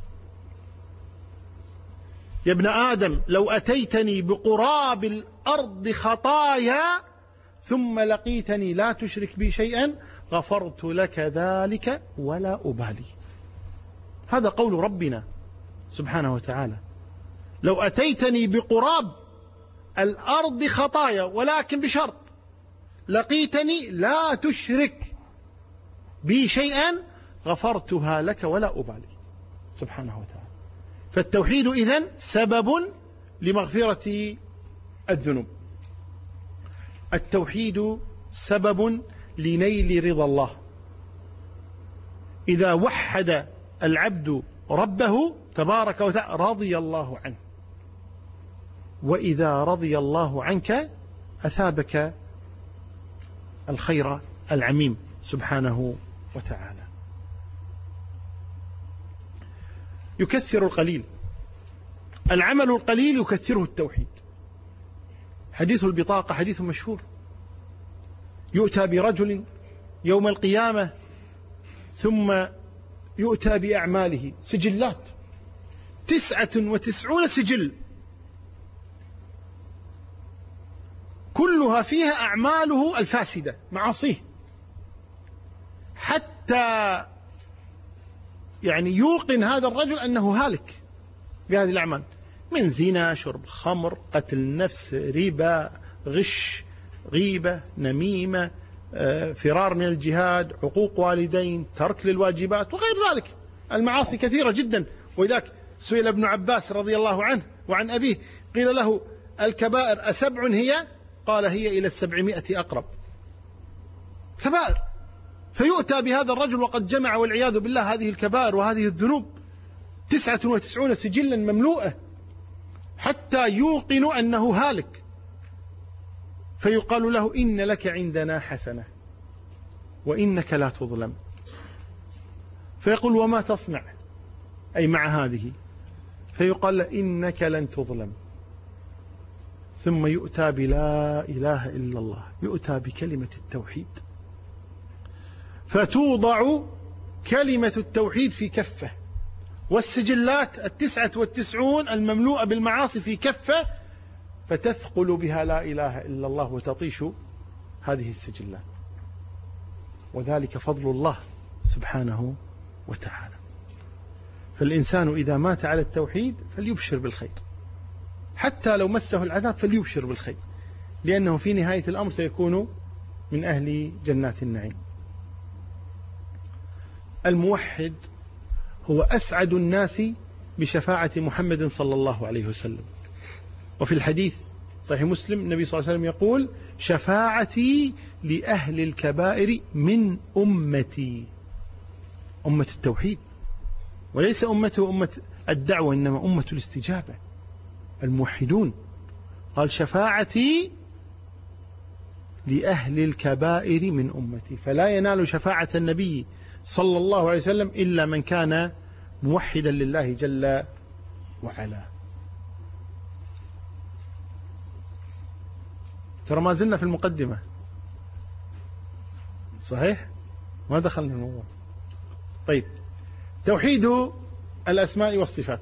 يا ابن آدم لو أتيتني بقراب الأرض خطايا ثم لقيتني لا تشرك بي شيئا غفرت لك ذلك ولا أبالي. هذا قول ربنا سبحانه وتعالى: لو أتيتني بقراب الأرض خطايا ولكن بشرط لقيتني لا تشرك بي شيئا غفرتها لك ولا أبالي، سبحانه وتعالى. فالتوحيد إذن سبب لمغفرة الذنوب. التوحيد سبب لنيل رضا الله. إذا وحد العبد ربه تبارك وتعالى رضي الله عنه، وإذا رضي الله عنك أثابك الخير العميم سبحانه وتعالى. يكثر القليل، العمل القليل يكثره التوحيد. حديث البطاقة حديث مشهور، يؤتى برجل يوم القيامة ثم يؤتى بأعماله سجلات 99 سجل كلها فيها أعماله الفاسدة معاصيه، حتى يعني يوقن هذا الرجل أنه هالك بهذه الأعمال، من زنا، شرب خمر، قتل نفس، ربا، غش، غيبة، نميمة، فرار من الجهاد، عقوق والدين، ترك للواجبات وغير ذلك. المعاصي كثيرة جدا. وذاك سئل ابن عباس رضي الله عنه وعن أبيه، قيل له: الكبائر أسبع هي؟ قال: هي إلى 700 أقرب كبائر. فيؤتى بهذا الرجل وقد جمع والعياذ بالله هذه الكبائر وهذه الذنوب 99 سجلا مملوءة حتى يوقن أنه هالك، فيقال له: إن لك عندنا حسنة وإنك لا تظلم. فيقول: وما تصنع أي مع هذه؟ فيقال له: إنك لن تظلم. ثم يؤتى بلا إله إلا الله، يؤتى بكلمة التوحيد، فتوضع كلمة التوحيد في كفة، والسجلات 99 المملوءة بالمعاصي في كفة، فتثقل بها لا إله إلا الله وتطيش هذه السجلات. وذلك فضل الله سبحانه وتعالى. فالإنسان إذا مات على التوحيد فليبشر بالخير، حتى لو مسه العذاب فليبشر بالخير، لأنه في نهاية الأمر سيكون من أهل جنات النعيم. الموحد هو أسعد الناس بشفاعة محمد صلى الله عليه وسلم. وفي الحديث صحيح مسلم النبي صلى الله عليه وسلم يقول: شفاعتي لأهل الكبائر من أمتي، أمة التوحيد، وليس أمته أمة الدعوة، إنما أمة الاستجابة، الموحدون. قال: شفاعتي لأهل الكبائر من أمتي. فلا ينال شفاعة النبي صلى الله عليه وسلم إلا من كان موحدا لله جل وعلا. ترى ما زلنا في المقدمة، صحيح؟ ما دخلنا الموضوع. طيب، توحيد الأسماء والصفات.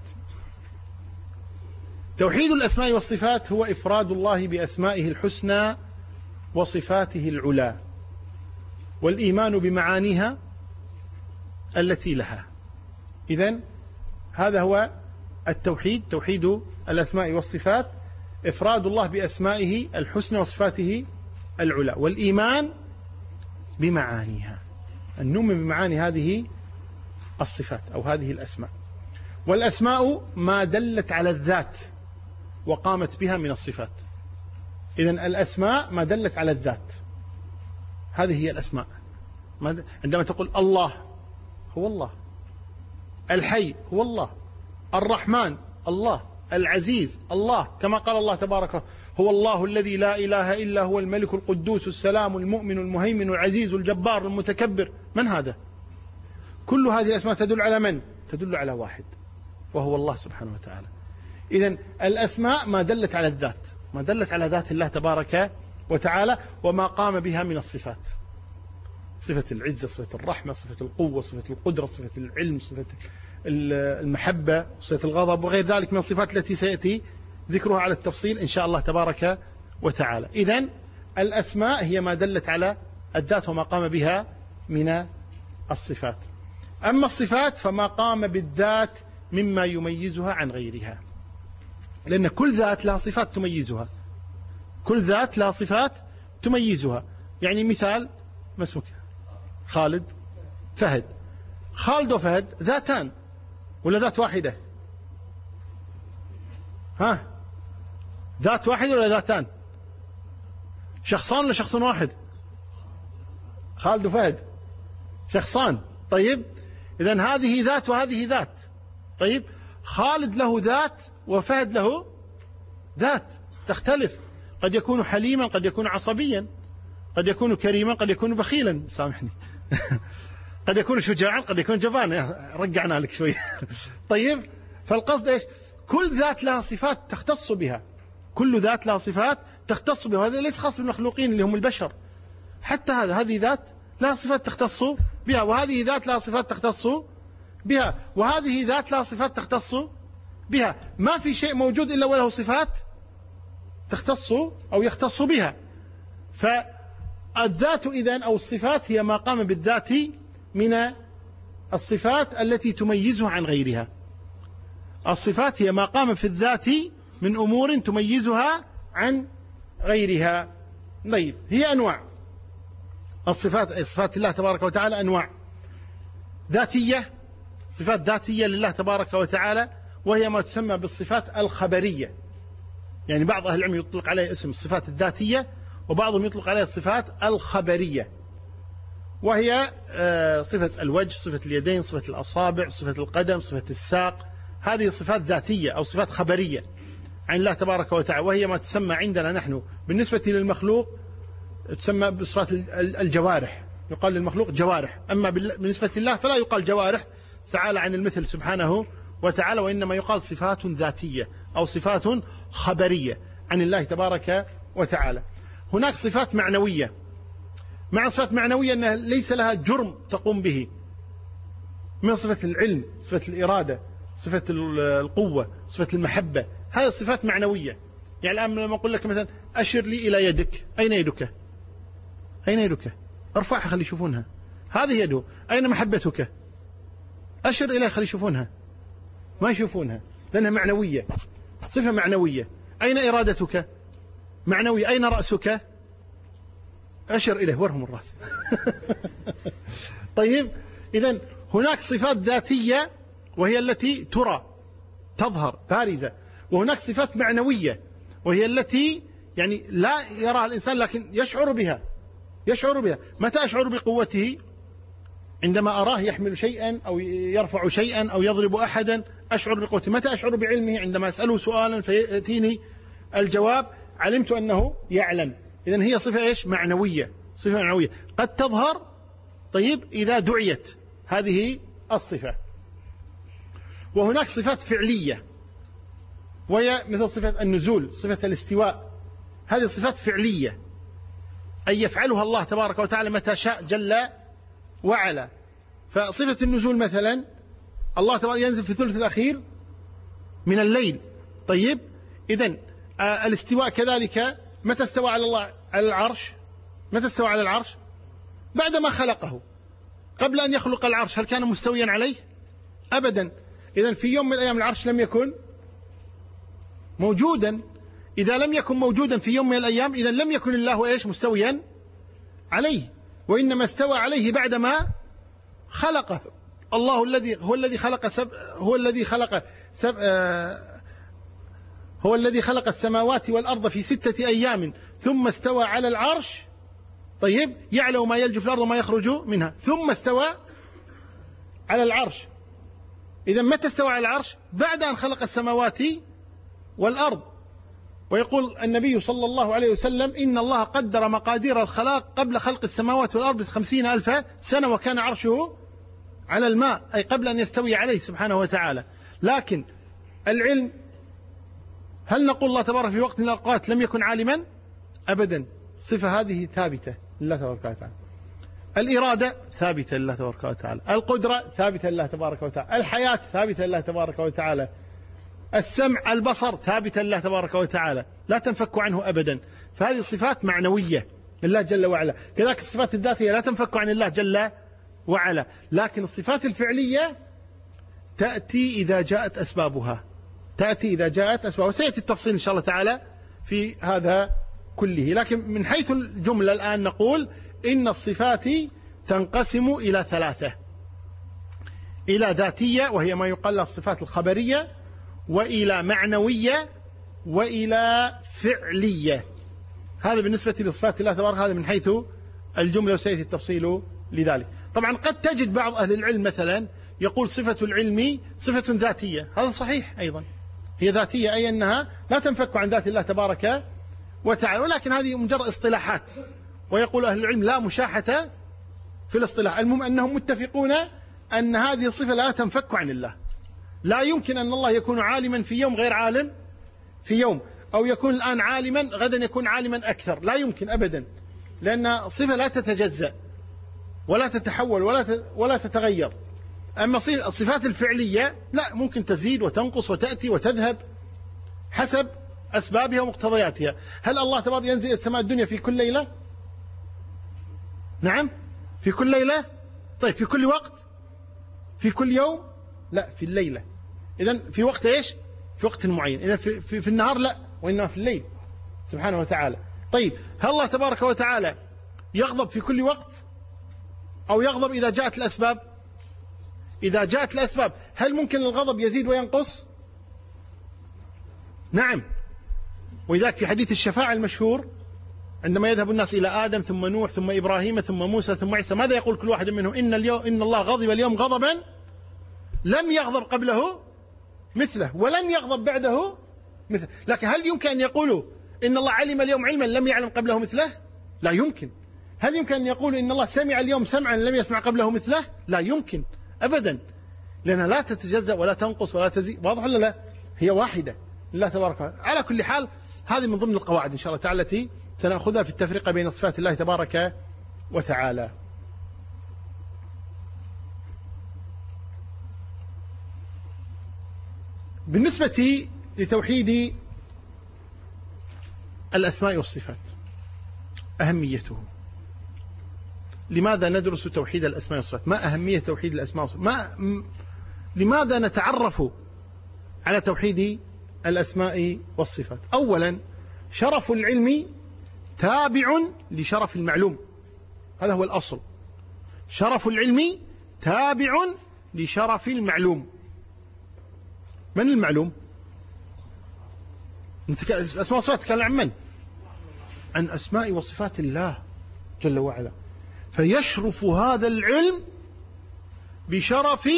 توحيد الأسماء والصفات هو إفراد الله بأسمائه الحسنى وصفاته العلى، والإيمان بمعانيها التي لها. إذن هذا هو التوحيد، توحيد الأسماء والصفات، إفراد الله بأسمائه الحسنى وصفاته العلى، والإيمان بمعانيها، أن نؤمن بمعاني هذه الصفات أو هذه الأسماء. والأسماء ما دلت على الذات وقامت بها من الصفات. إذن الأسماء ما دلت على الذات، هذه هي الأسماء. عندما تقول الله هو الله، الحي هو الله، الرحمن الله، العزيز الله، كما قال الله تبارك هو الله الذي لا إله إلا هو الملك القدوس السلام المؤمن المهيمن العزيز الجبار المتكبر. من هذا؟ كل هذه الأسماء تدل على من؟ تدل على واحد، وهو الله سبحانه وتعالى. إذن الأسماء ما دلت على الذات، ما دلت على ذات الله تبارك وتعالى، وما قام بها من الصفات، صفة العزة، صفة الرحمة، صفة القوة، صفة القدرة، صفة العلم، صفة المحبة، صفة الغضب، وغير ذلك من الصفات التي سيأتي ذكرها على التفصيل إن شاء الله تبارك وتعالى. إذن الأسماء هي ما دلت على الذات وما قام بها من الصفات. أما الصفات فما قام بالذات مما يميزها عن غيرها، لأن كل ذات لها صفات تميزها، كل ذات لها صفات تميزها. يعني مثال، ما اسمك؟ خالد، فهد. خالد وفهد ذاتان ولا ذات واحدة؟ ها، ذات واحدة ولا ذاتان؟ شخصان ولا شخص واحد؟ خالد وفهد شخصان. طيب، إذن هذه ذات وهذه ذات. طيب، خالد له ذات وفهد له ذات تختلف، قد يكون حليما، قد يكون عصبيا، قد يكون كريما، قد يكون بخيلا، سامحني قد يكون شجاعا، قد يكون جبانا، رجعنا لك شوي طيب، فالقصد إيش؟ كل ذات لها صفات تختص بها، كل ذات لها صفات تختص بها، وهذا ليس خاص بالمخلوقين اللي هم البشر، حتى هذه ذات لها صفات تختص بها، وهذه ذات لها صفات تختص بها، وهذه ذات لها صفات تختص بها. ما في شيء موجود إلا وله صفات تختص أو يختص بها. فالذات إذن أو الصفات هي ما قام بالذات من الصفات التي تميزها عن غيرها. الصفات هي ما قام في الذات من أمور تميزها عن غيرها. طيب، هي أنواع الصفات، صفات الله تبارك وتعالى أنواع: ذاتية، صفات ذاتية لله تبارك وتعالى، وهي ما تسمى بالصفات الخبرية. يعني بعض أهل العلم يطلق عليها اسم الصفات الذاتية، وبعضهم يطلق عليها الصفات الخبرية، وهي صفة الوجه، صفة اليدين، صفة الأصابع، صفة القدم، صفة الساق. هذه صفات ذاتية أو صفات خبرية عن الله تبارك وتعالى، وهي ما تسمى عندنا نحن بالنسبة للمخلوق تسمى بصفات الجوارح، يقال للمخلوق جوارح، أما بالنسبة لله فلا يقال جوارح تعالى عن المثل سبحانه وتعالى، وإنما يقال صفات ذاتية أو صفات خبرية عن الله تبارك وتعالى. هناك صفات معنوية، مع صفات معنوية أنها ليس لها جرم تقوم به، من صفة العلم، صفة الإرادة، صفة القوة، صفة المحبة، هذه صفات معنوية. يعني الآن لما أقول لك مثلا أشر لي إلى يدك، أين يدك؟ أين يدك؟ ارفعها خلي يشوفونها، هذه يده. أين محبتك؟ أشر إليها خلي يشوفونها، ما يشوفونها لأنها معنوية، صفة معنوية. أين إرادتك؟ معنوية. أين رأسك؟ أشر إليه، ورهم الرأس طيب، إذن هناك صفات ذاتية وهي التي ترى تظهر بارزة، وهناك صفات معنوية وهي التي يعني لا يراها الإنسان لكن يشعر بها، يشعر بها. متى أشعر بقوته؟ عندما أراه يحمل شيئا أو يرفع شيئا أو يضرب أحدا أشعر بقوته. متى أشعر بعلمه؟ عندما أسأله سؤالا فيأتيني الجواب علمت أنه يعلم. إذن هي صفة إيش؟ معنوية، صفة معنوية قد تظهر طيب إذا دعيت، هذه الصفة. وهناك صفات فعلية وهي مثل صفة النزول، صفة الاستواء، هذه صفات فعلية أي يفعلها الله تبارك وتعالى متى شاء جل وعلا. فصفة النزول مثلا الله تبارك ينزل في الثلث الأخير من الليل. طيب إذن الاستواء كذلك متى استوى على الله على العرش؟ متى استوى على العرش؟ بعدما خلقه. قبل أن يخلق العرش هل كان مستويا عليه؟ أبدا. إذن في يوم من الأيام العرش لم يكن موجودا. إذا لم يكن موجودا في يوم من الأيام إذن لم يكن الله إيش مستويا عليه، وإنما استوى عليه بعدما خلقه. الله هو الذي خلق السماوات والأرض في 6 أيام ثم استوى على العرش. طيب يعلم ما يلج في الأرض وما يخرج منها ثم استوى على العرش. إذا متى استوى على العرش؟ بعد أن خلق السماوات والأرض. ويقول النبي صلى الله عليه وسلم إن الله قدر مقادير الخلاق قبل خلق السماوات والأرض 50,000 سنة وكان عرشه على الماء، أي قبل أن يستوي عليه سبحانه وتعالى. لكن العلم، هل نقول الله تبارك في وقت من الأوقات لم يكن عالما؟ أبدا. صفة هذه ثابتة لله تبارك وتعالى. الإرادة ثابتة لله تبارك وتعالى، القدرة ثابتة لله تبارك وتعالى، الحياة ثابتة لله تبارك وتعالى، السمع البصر ثابتة لله تبارك وتعالى لا تنفك عنه أبدا. فهذه صفات معنوية لله جل وعلا. كذلك الصفات الذاتية لا تنفك عن الله جل وعلا. لكن الصفات الفعلية تأتي إذا جاءت أسبابها، وسيأتي التفصيل إن شاء الله تعالى في هذا كله. لكن من حيث الجملة الآن نقول إن الصفات تنقسم إلى 3: إلى ذاتية وهي ما يقال لها الصفات الخبرية، وإلى معنوية، وإلى فعلية. هذا بالنسبة لصفات الله تبارك، هذا من حيث الجملة وسيأتي التفصيل لذلك. طبعا قد تجد بعض أهل العلم مثلا يقول صفة العلم صفة ذاتية، هذا صحيح أيضا، هي ذاتية أي أنها لا تنفك عن ذات الله تبارك وتعالى، ولكن هذه مجرد اصطلاحات. ويقول أهل العلم لا مشاحة في الاصطلاح، المهم أنهم متفقون أن هذه الصفة لا تنفك عن الله. لا يمكن أن الله يكون عالما في يوم غير عالم في يوم، أو يكون الآن عالما غدا يكون عالما أكثر، لا يمكن أبدا، لأن صفة لا تتجزأ ولا تتحول ولا تتغير. أما الصفات الفعلية لا، ممكن تزيد وتنقص وتأتي وتذهب حسب أسبابها ومقتضياتها. هل الله تبارك ينزل إلى السماء الدنيا في كل ليلة؟ نعم، في كل ليلة. طيب في كل وقت؟ في كل يوم؟ لا، في الليلة. إذن في وقت إيش؟ في وقت معين. إذن في النهار لا، وإنما في الليل سبحانه وتعالى. طيب هل الله تبارك وتعالى يغضب في كل وقت، أو يغضب إذا جاءت الأسباب؟ إذا جاءت الأسباب هل ممكن الغضب يزيد وينقص؟ نعم. ولذلك في حديث الشفاعة المشهور عندما يذهب الناس إلى آدم ثم نوح ثم إبراهيم ثم موسى ثم عيسى، ماذا يقول كل واحد منهم؟ إن الله غضب اليوم غضبا لم يغضب قبله مثله ولن يغضب بعده مثله. لكن هل يمكن أن يقولوا إن الله علم اليوم علما لم يعلم قبله مثله؟ لا يمكن. هل يمكن أن يقولوا إن الله سمع اليوم سمعا لم يسمع قبله مثله؟ لا يمكن أبدا، لأنها لا تتجزأ ولا تنقص ولا تزيد. واضح ولا لا؟ هي واحدة لله تبارك وتعالى. على كل حال هذه من ضمن القواعد إن شاء الله تعالى التي سنأخذها في التفرقة بين صفات الله تبارك وتعالى. بالنسبة لتوحيد الأسماء والصفات، أهميته. لماذا ندرس توحيد الأسماء والصفات؟ ما أهمية توحيد الأسماء والصفات؟ لماذا نتعرف على توحيد الأسماء والصفات؟ أولا، شرف العلم تابع لشرف المعلوم، هذا هو الأصل. شرف العلم تابع لشرف المعلوم. من المعلوم؟ أسماء وصفات تكلم عن من؟ عن أسماء وصفات الله جل وعلا. فيشرف هذا العلم بشرف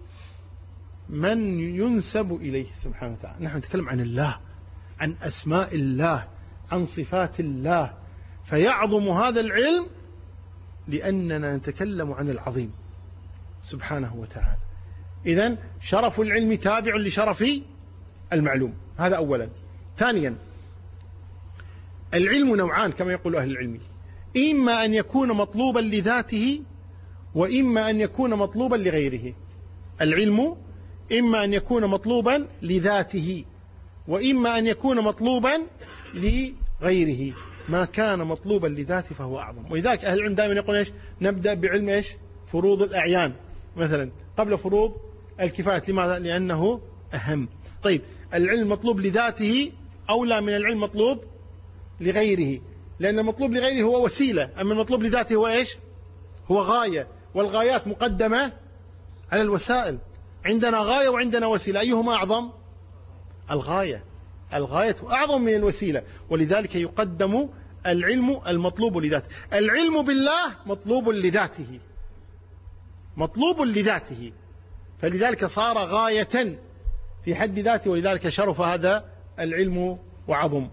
من ينسب إليه سبحانه وتعالى. نحن نتكلم عن الله، عن أسماء الله، عن صفات الله، فيعظم هذا العلم لأننا نتكلم عن العظيم سبحانه وتعالى. إذن شرف العلم تابع لشرف المعلوم، هذا أولا. ثانيا، العلم نوعان كما يقول أهل العلم، إما أن يكون مطلوبا لذاته وإما أن يكون مطلوبا لغيره. العلم إما أن يكون مطلوبا لذاته وإما أن يكون مطلوبا لغيره. ما كان مطلوبا لذاته فهو أعظم. ولذلك أهل العلم دائما يقول إيش؟ نبدأ بعلم إيش؟ فروض الأعيان مثلا قبل فروض الكفاية. لماذا؟ لأنه أهم. طيب، العلم مطلوب لذاته أولى من العلم مطلوب لغيره، لأن المطلوب لغيره هو وسيلة، أما المطلوب لذاته هو إيش؟ هو غاية، والغايات مقدمة على الوسائل. عندنا غاية وعندنا وسيلة، أيهما أعظم؟ الغاية. الغاية أعظم من الوسيلة، ولذلك يقدم العلم المطلوب لذاته. العلم بالله مطلوب لذاته، مطلوب لذاته، فلذلك صار غاية في حد ذاته، ولذلك شرف هذا العلم وعظم.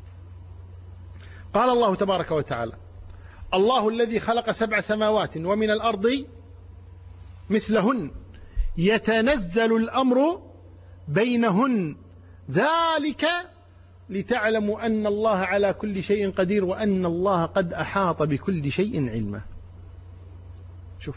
قال الله تبارك وتعالى: الله الذي خلق 7 سماوات ومن الأرض مثلهن يتنزل الأمر بينهن ذلك لتعلموا أن الله على كل شيء قدير وأن الله قد أحاط بكل شيء علما. شوف،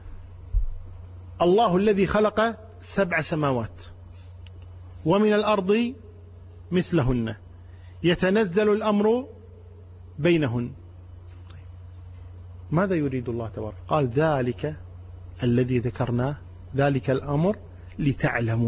الله الذي خلق 7 سماوات ومن الأرض مثلهن يتنزل الأمر بينهن. ماذا يريد الله تبارك؟ قال: ذلك الذي ذكرناه، ذلك الأمر لتعلموا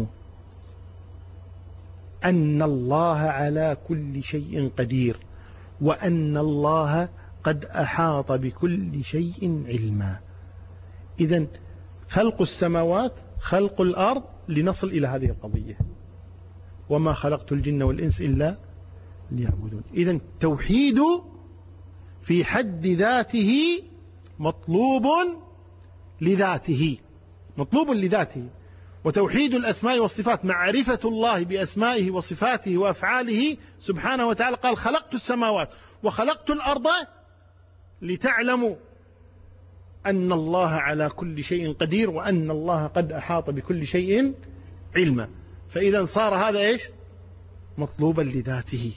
أن الله على كل شيء قدير وأن الله قد أحاط بكل شيء علما. إذن خلق السماوات، خلق الأرض، لنصل إلى هذه القضية: وما خلقت الجن والإنس إلا ليعبدون. إذن التوحيد في حد ذاته مطلوب لذاته، مطلوب لذاته. وتوحيد الأسماء والصفات معرفة الله بأسمائه وصفاته وأفعاله سبحانه وتعالى. قال: خلقت السماوات وخلقت الأرض لتعلموا أن الله على كل شيء قدير وأن الله قد أحاط بكل شيء علما. فإذا صار هذا إيش؟ مطلوبا لذاته.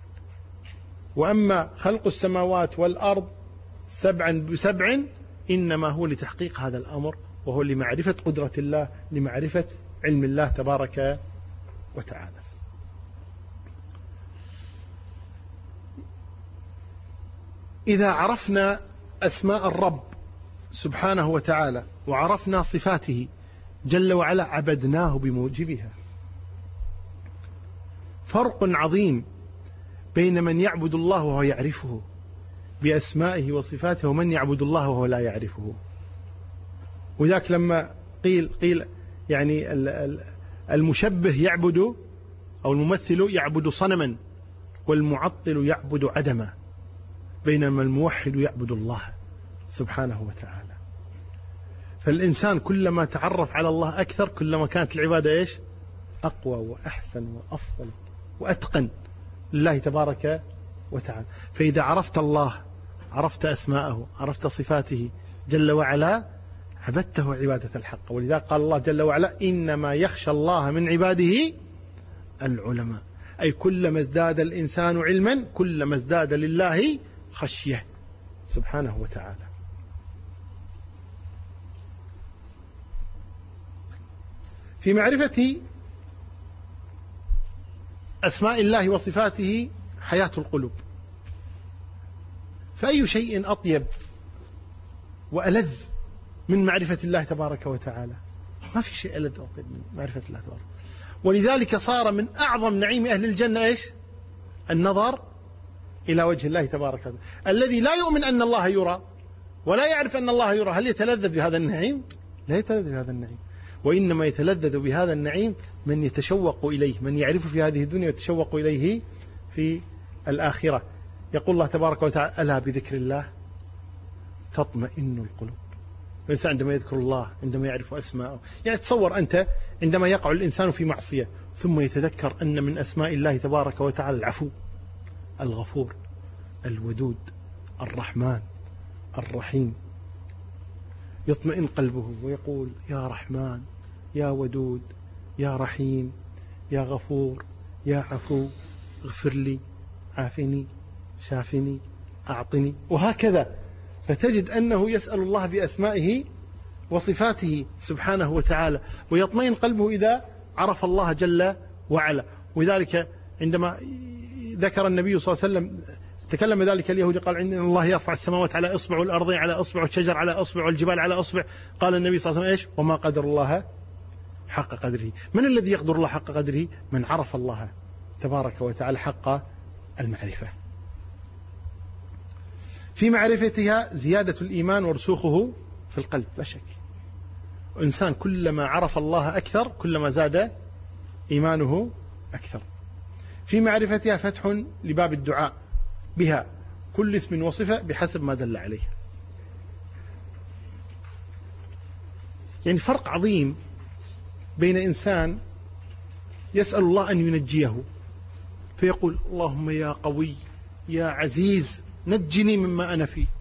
وأما خلق السماوات والأرض 7 ب7 إنما هو لتحقيق هذا الأمر، وهو لمعرفة قدرة الله، لمعرفة علم الله تبارك وتعالى. إذا عرفنا أسماء الرب سبحانه وتعالى وعرفنا صفاته جل وعلا عبدناه بموجبها. فرق عظيم بين من يعبد الله وهو يعرفه بأسمائه وصفاته ومن يعبد الله وهو لا يعرفه. وذاك لما قيل يعني المشبه يعبد أو الممثل يعبد صنما والمعطل يعبد عدما، بينما الموحد يعبد الله سبحانه وتعالى. فالإنسان كلما تعرف على الله أكثر كلما كانت العبادة إيش؟ أقوى وأحسن وأفضل وأتقن لله تبارك وتعالى. فإذا عرفت الله، عرفت أسماءه، عرفت صفاته جل وعلا، عبدته عبادة الحق. ولذلك قال الله جل وعلا: إنما يخشى الله من عباده العلماء. أي كلما ازداد الإنسان علما كلما ازداد لله خشية سبحانه وتعالى. في معرفة أسماء الله وصفاته حياة القلوب. فأي شيء أطيب وألذ من معرفة الله تبارك وتعالى؟ ما في شيء ألذ وأطيب من معرفة الله تبارك. ولذلك صار من أعظم نعيم أهل الجنة إيش؟ النظر إلى وجه الله تبارك وتعالى. الذي لا يؤمن أن الله يرى ولا يعرف أن الله يرى، هل يتلذذ بهذا النعيم؟ لا يتلذذ بهذا النعيم. وإنما يتلذذ بهذا النعيم من يتشوق إليه، من يعرف في هذه الدنيا ويتشوق إليه في الآخرة. يقول الله تبارك وتعالى: ألا بذكر الله تطمئن القلوب. الإنسان عندما يذكر الله، عندما يعرف أسماءه، يعني تصور أنت عندما يقع الإنسان في معصية ثم يتذكر أن من أسماء الله تبارك وتعالى العفو، الغفور، الودود، الرحمن، الرحيم. يطمئن قلبه ويقول يا رحمن يا ودود يا رحيم يا غفور يا عفو اغفر لي عافني شافني أعطني، وهكذا. فتجد أنه يسأل الله بأسمائه وصفاته سبحانه وتعالى، ويطمئن قلبه إذا عرف الله جل وعلا. ولذلك عندما ذكر النبي صلى الله عليه وسلم تكلم ذلك اليهودي قال إن الله يرفع السماوات على إصبع والأرضين على إصبع والشجر على إصبع والجبال على إصبع. قال النبي صلى الله عليه وسلم إيش؟ وما قدر الله حق قدره. من الذي يقدر الله حق قدره؟ من عرف الله تبارك وتعالى حق المعرفة. في معرفتها زيادة الإيمان ورسوخه في القلب لا شك. إنسان كلما عرف الله أكثر كلما زاد إيمانه أكثر. في معرفتها فتح لباب الدعاء بها كل اسم وصفة بحسب ما دل عليه. يعني فرق عظيم بين إنسان يسأل الله أن ينجيه فيقول اللهم يا قوي يا عزيز نجني مما أنا فيه،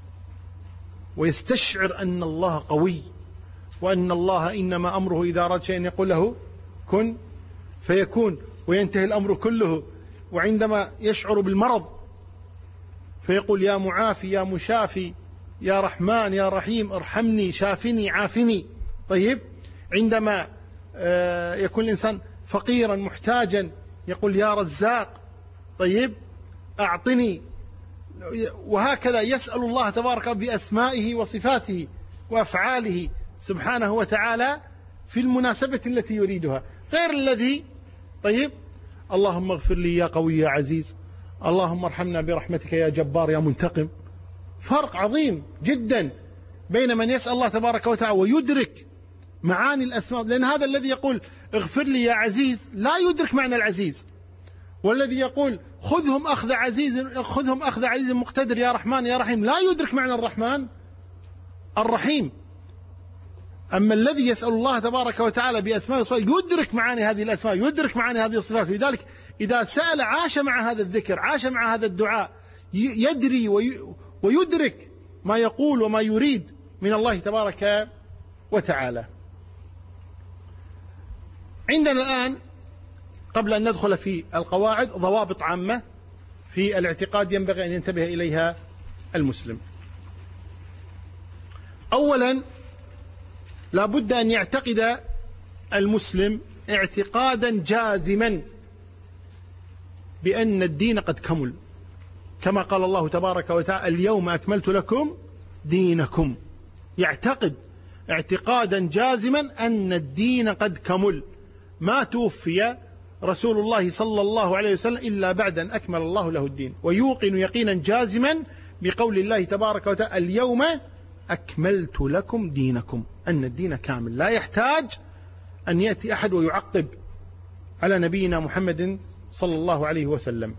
ويستشعر أن الله قوي وأن الله إنما أمره إذا أراد شيئا يقول له كن فيكون وينتهي الأمر كله. وعندما يشعر بالمرض فيقول يا معافي يا مشافي يا رحمن يا رحيم ارحمني شافني عافني. طيب عندما يكون الإنسان فقيرا محتاجا يقول يا رزاق طيب أعطني. وهكذا يسأل الله تبارك بأسمائه وصفاته وأفعاله سبحانه وتعالى في المناسبة التي يريدها، غير الذي طيب اللهم اغفر لي يا قوي يا عزيز، اللهم ارحمنا برحمتك يا جبار يا منتقم. فرق عظيم جدا بين من يسأل الله تبارك وتعالى ويدرك معاني الأسماء، لأن هذا الذي يقول اغفر لي يا عزيز لا يدرك معنى العزيز، والذي يقول خذهم أخذ عزيز مقتدر يا رحمن يا رحيم لا يدرك معنى الرحمن الرحيم. أما الذي يسأل الله تبارك وتعالى بأسماء وصفات يدرك معاني هذه الأسماء يدرك معاني هذه الصفات. لذلك إذا سأل عاش مع هذا الذكر عاش مع هذا الدعاء يدري ويدرك ما يقول وما يريد من الله تبارك وتعالى. عندنا الآن قبل أن ندخل في القواعد ضوابط عامة في الاعتقاد ينبغي أن ينتبه إليها المسلم. أولا لا بد أن يعتقد المسلم اعتقادا جازما بأن الدين قد كمل، كما قال الله تبارك وتعالى اليوم أكملت لكم دينكم. يعتقد اعتقادا جازما أن الدين قد كمل، ما توفي رسول الله صلى الله عليه وسلم إلا بعد أن أكمل الله له الدين. ويوقن يقينا جازما بقول الله تبارك وتعالى اليوم أكملت لكم دينكم، أن الدين كامل لا يحتاج أن يأتي أحد ويعقب على نبينا محمد صلى الله عليه وسلم.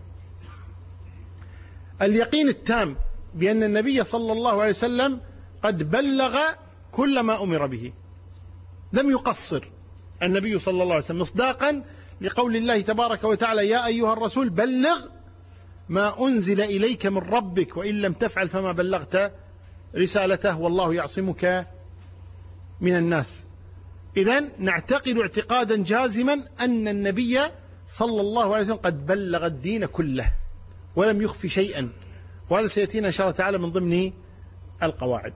اليقين التام بأن النبي صلى الله عليه وسلم قد بلغ كل ما أمر به، لم يقصر النبي صلى الله عليه وسلم، مصداقا لقول الله تبارك وتعالى يا أيها الرسول بلغ ما أنزل إليك من ربك وإن لم تفعل فما بلغت رسالته والله يعصمك من الناس. إذن نعتقد اعتقادا جازما أن النبي صلى الله عليه وسلم قد بلغ الدين كله ولم يخفي شيئا، وهذا سيأتينا إن شاء الله تعالى من ضمن القواعد.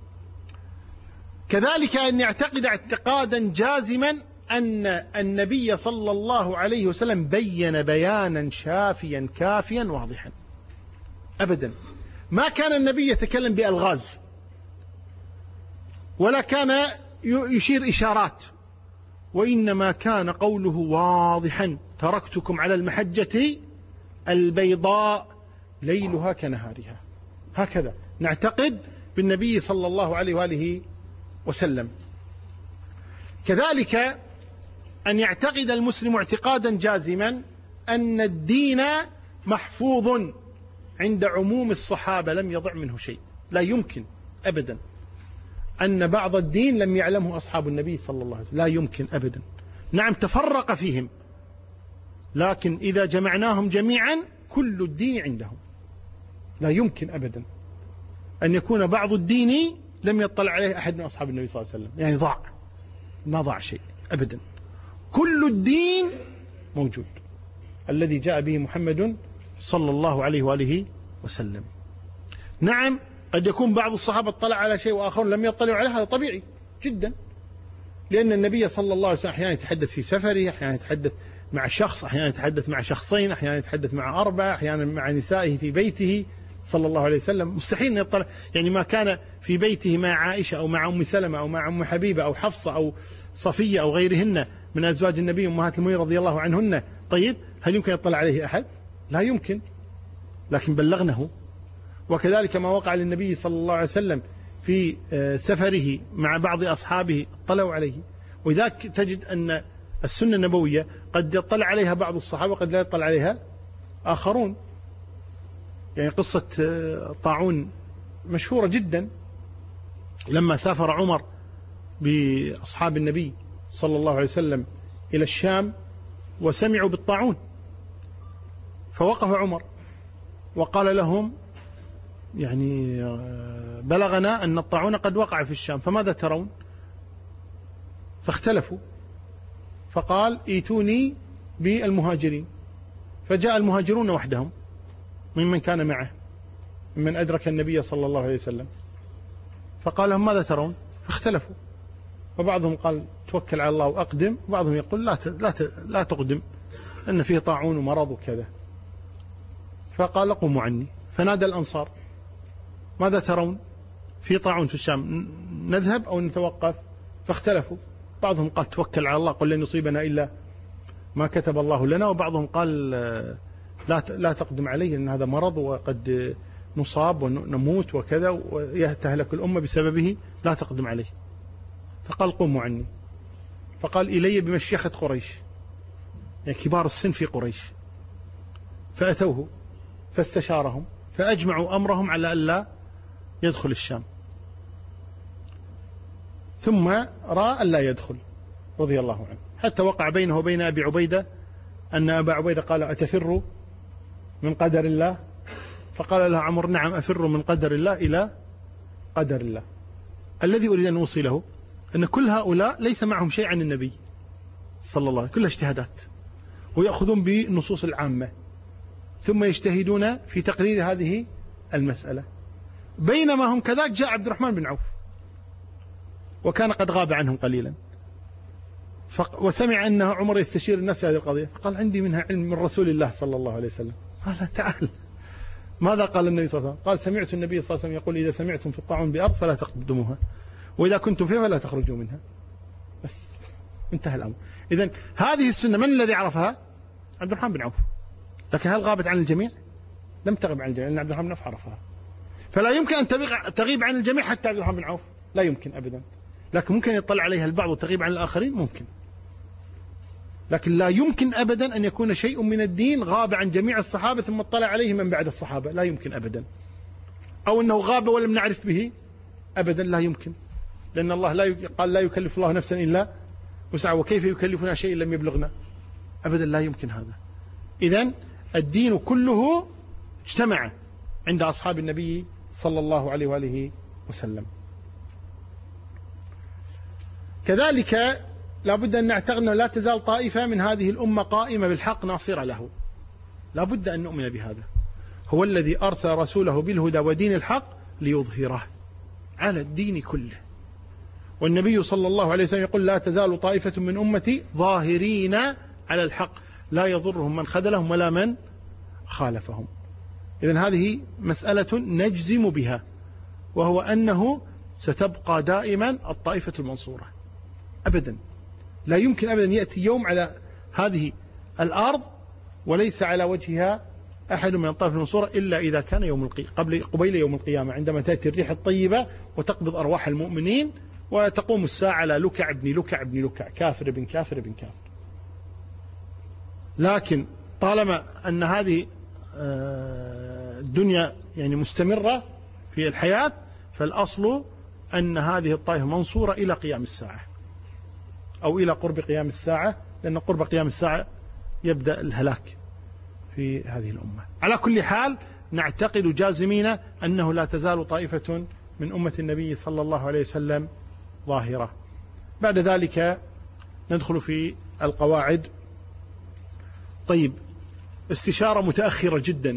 كذلك أن يعتقد اعتقادا جازما أن النبي صلى الله عليه وسلم بين بيانا شافيا كافيا واضحا. أبدا ما كان النبي يتكلم بألغاز ولا كان يشير إشارات، وإنما كان قوله واضحا تركتكم على المحجة البيضاء ليلها كنهارها. هكذا نعتقد بالنبي صلى الله عليه وآله وسلم. كذلك أن يعتقد المسلم اعتقادا جازما أن الدين محفوظ عند عموم الصحابة لم يضع منه شيء. لا يمكن أبدا أن بعض الدين لم يعلمه أصحاب النبي صلى الله عليه وسلم، لا يمكن أبدا. نعم تفرق فيهم، لكن إذا جمعناهم جميعا كل الدين عندهم. لا يمكن أبدا أن يكون بعض الدين لم يطلع عليه أحد من أصحاب النبي صلى الله عليه وسلم، يعني ضاع، ما ضاع شيء أبدا. كل الدين موجود الذي جاء به محمد صلى الله عليه وآله وسلم. نعم قد يكون بعض الصحابة اطلع على شيء وآخرون لم يطلعوا عليه، هذا طبيعي جدا، لأن النبي صلى الله عليه وسلم أحيانا يتحدث في سفره، أحيانا يتحدث مع شخص، أحيانا يتحدث مع شخصين، أحيانا يتحدث مع أربعة، أحيانا مع نسائه في بيته صلى الله عليه وسلم. مستحيل يطلع، يعني ما كان في بيته مع عائشة أو مع أم سلمة أو مع أم حبيبة أو حفصة أو صفية أو غيرهن من أزواج النبي أمهات المؤمنين رضي الله عنهن، طيب هل يمكن يطلع عليه أحد؟ لا يمكن، لكن بلغنه. وكذلك ما وقع للنبي صلى الله عليه وسلم في سفره مع بعض أصحابه اطلعوا عليه. وذاك تجد أن السنة النبوية قد يطلع عليها بعض الصحابة وقد لا يطلع عليها آخرون. يعني قصة طاعون مشهورة جدا، لما سافر عمر بأصحاب النبي صلى الله عليه وسلم إلى الشام وسمعوا بالطاعون، فوقف عمر وقال لهم يعني بلغنا أن الطاعون قد وقع في الشام فماذا ترون؟ فاختلفوا، فقال ائتوني بالمهاجرين، فجاء المهاجرون وحدهم ممن كان معه ممن أدرك النبي صلى الله عليه وسلم، فقال لهم ماذا ترون؟ فاختلفوا، وبعضهم قال توكل على الله وأقدم، وبعضهم يقول لا تقدم أن فيه طاعون ومرض وكذا. فقال قوموا عني، فنادى الأنصار ماذا ترون؟ في طاعون في الشام، نذهب أو نتوقف؟ فاختلفوا، بعضهم قال توكل على الله قل لن يصيبنا إلا ما كتب الله لنا، وبعضهم قال لا تقدم عليه أن هذا مرض وقد نصاب ونموت وكذا ويتهلك الأمة بسببه، لا تقدم عليه. فقال قوموا عني، فقال إلي بمشيخة قريش، يعني كبار السن في قريش، فأتوه فاستشارهم فأجمعوا أمرهم على ألا يدخل الشام، ثم رأى ألا يدخل رضي الله عنه، حتى وقع بينه وبين أبي عبيدة أن أبا عبيدة قال أتفر من قدر الله؟ فقال له عمر نعم أفر من قدر الله إلى قدر الله. الذي أريد أن أوصله أن كل هؤلاء ليس معهم شيء عن النبي صلى الله عليه وسلم، كلها اجتهادات، ويأخذون بالنصوص العامة ثم يجتهدون في تقرير هذه المسألة. بينما هم كذلك جاء عبد الرحمن بن عوف وكان قد غاب عنهم قليلا، وسمع أن عمر يستشير الناس في هذه القضية، فقال عندي منها علم من رسول الله صلى الله عليه وسلم. قال تعال، ماذا قال النبي صلى الله عليه وسلم؟ قال سمعت النبي صلى الله عليه وسلم يقول إذا سمعتم في الطاعون بأرض فلا تقدموها، وإذا كنتم فيها فلا تخرجوا منها. بس انتهى الأمر. إذن هذه السنة من الذي عرفها؟ عبد الرحمن بن عوف. لكن هل غابت عن الجميع؟ لم تغب عن الجميع، لأن عبد الرحمن بن عوف عرفها. فلا يمكن أن تغيب عن الجميع حتى عبد الرحمن بن عوف، لا يمكن أبدا. لكن ممكن يطلع عليها البعض وتغيب عن الآخرين، ممكن، لكن لا يمكن أبدا أن يكون شيء من الدين غاب عن جميع الصحابة ثم اطلع عليه من بعد الصحابة، لا يمكن أبدا. أو أنه غاب ولم نعرف به أبدا، لا يمكن، لأن الله قال لا يكلف الله نفسا إلا وسعها، وكيف يكلفنا شيء لم يبلغنا؟ أبدا لا يمكن هذا. إذن الدين كله اجتمع عند أصحاب النبي صلى الله عليه وآله وسلم. كذلك لا بد أن نعتقد أنه لا تزال طائفة من هذه الأمة قائمة بالحق ناصرة له، لا بد أن نؤمن بهذا. هو الذي أرسل رسوله بالهدى ودين الحق ليظهره على الدين كله. والنبي صلى الله عليه وسلم يقول لا تزال طائفة من أمتي ظاهرين على الحق لا يضرهم من خذلهم ولا من خالفهم. إذن هذه مسألة نجزم بها، وهو أنه ستبقى دائما الطائفة المنصورة أبدا. لا يمكن أبدا يأتي يوم على هذه الأرض وليس على وجهها أحد من الطائفة المنصورة إلا إذا كان قبيل يوم القيامة، عندما تأتي الريح الطيبة وتقبض أرواح المؤمنين وتقوم الساعة على لكع ابن لكع ابن لكع، كافر ابن كافر ابن كافر. لكن طالما أن هذه الدنيا يعني مستمرة في الحياة، فالأصل أن هذه الطائفة منصورة إلى قيام الساعة أو إلى قرب قيام الساعة، لأن قرب قيام الساعة يبدأ الهلاك في هذه الأمة. على كل حال نعتقد جازمين أنه لا تزال طائفة من أمة النبي صلى الله عليه وسلم ظاهرة. بعد ذلك ندخل في القواعد. طيب، استشارة متأخرة جدا.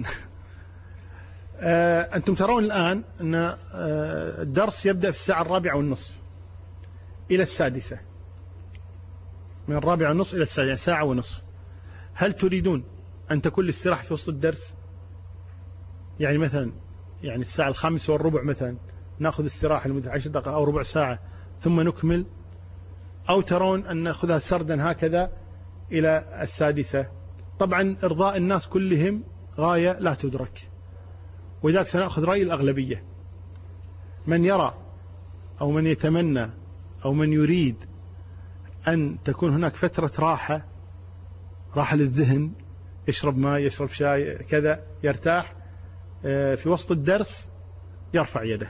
أنتم ترون الآن أن الدرس يبدأ في الساعة 4:30 إلى 6:00، من 4:30 إلى 6:00، يعني 1.5 ساعة. هل تريدون أن تكون الاستراحة في وسط الدرس؟ يعني مثلا الساعة 5:15 مثلا نأخذ استراحة لمدة 10 دقائق أو ربع ساعة ثم نكمل، أو ترون أن نأخذها سردا هكذا إلى 6:00؟ طبعا إرضاء الناس كلهم غاية لا تدرك، ولذلك سنأخذ رأي الأغلبية. من يرى أو من يتمنى أو من يريد أن تكون هناك فترة راحة للذهن، يشرب ماء، يشرب شاي، كذا، يرتاح في وسط الدرس، يرفع يده.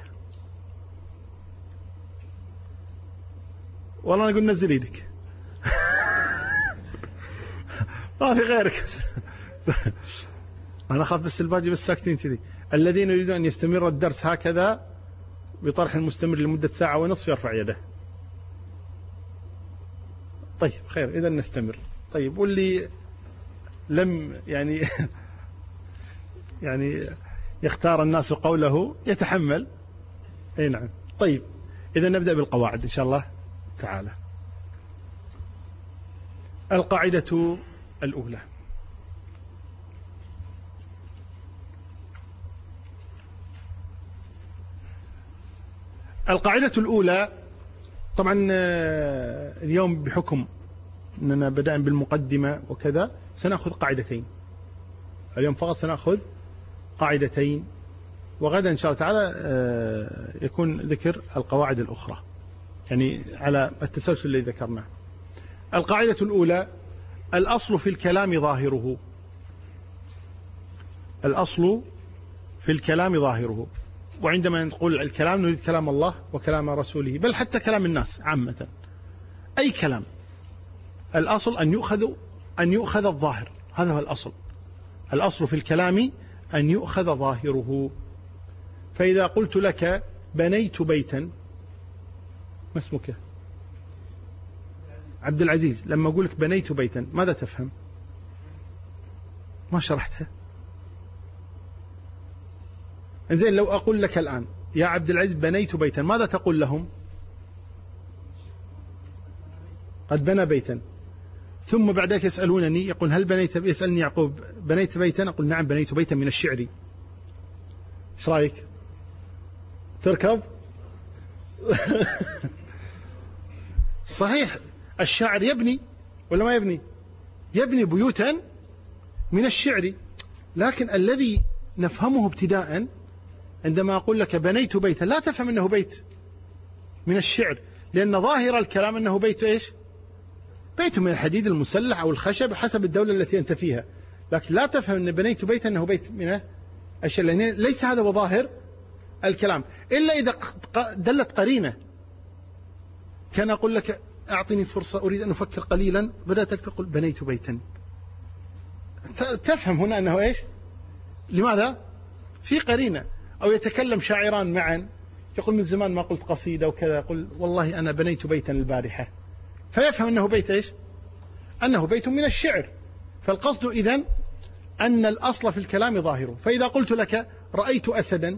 والله نقول نزل يدك. ما في غيرك. أنا أخاف بس الباقي بس ساكتين كذي. الذين يريدون أن يستمر الدرس هكذا بطرح المستمر لمدة 1.5 ساعة يرفع يده. طيب خير، إذا نستمر. طيب، واللي لم يعني يختار الناس قوله يتحمل. أي نعم. طيب، إذا نبدأ بالقواعد إن شاء الله تعالى. القاعدة الأولى: القاعدة الأولى، طبعا اليوم بحكم أننا بدأنا بالمقدمة وكذا سنأخذ قاعدتين اليوم فقط، سنأخذ قاعدتين، وغدا إن شاء الله تعالى يكون ذكر القواعد الأخرى، يعني على التسلسل الذي ذكرناه. القاعدة الأولى: الأصل في الكلام ظاهره. الأصل في الكلام ظاهره. وعندما نقول الكلام نريد كلام الله وكلام رسوله، بل حتى كلام الناس عامة، أي كلام. الأصل أن يؤخذ الظاهر، هذا هو الأصل. الأصل في الكلام أن يؤخذ ظاهره. فإذا قلت لك بنيت بيتا، ما اسمك؟ عبد العزيز. لما أقول لك بنيت بيتا ماذا تفهم؟ ما شرحتها. إذن لو أقول لك الآن يا عبد العزيز بنيت بيتا، ماذا تقول لهم؟ قد بنى بيتا. ثم بعد ذلك يسألونني، يقول هل بنيت، يسألني يعقوب بنيت بيتا؟ أقول نعم بنيت بيتا من الشعر. ايش رايك؟ تركب؟ صحيح، الشاعر يبني ولا ما يبني؟ يبني بيوتا من الشعر. لكن الذي نفهمه ابتداء عندما أقول لك بنيت بيتا لا تفهم أنه بيت من الشعر، لأن ظاهر الكلام أنه بيت إيش؟ بيت من الحديد المسلح أو الخشب حسب الدولة التي أنت فيها. لكن لا تفهم أن بنيت بيتا أنه بيت من الشعر، لأن ليس هذا وظاهر الكلام، إلا إذا دلت قرينة. كان أقول لك أعطني فرصة أريد أن أفكر قليلا، بدأت تقول بنيت بيتا، تفهم هنا أنه إيش؟ لماذا؟ في قرينة. أو يتكلم شاعران معا، يقول من زمان ما قلت قصيدة وكذا، يقول والله أنا بنيت بيتا البارحة، فيفهم أنه بيت إيش؟ أنه بيت من الشعر. فالقصد إذن أن الأصل في الكلام ظاهره. فإذا قلت لك رأيت أسدا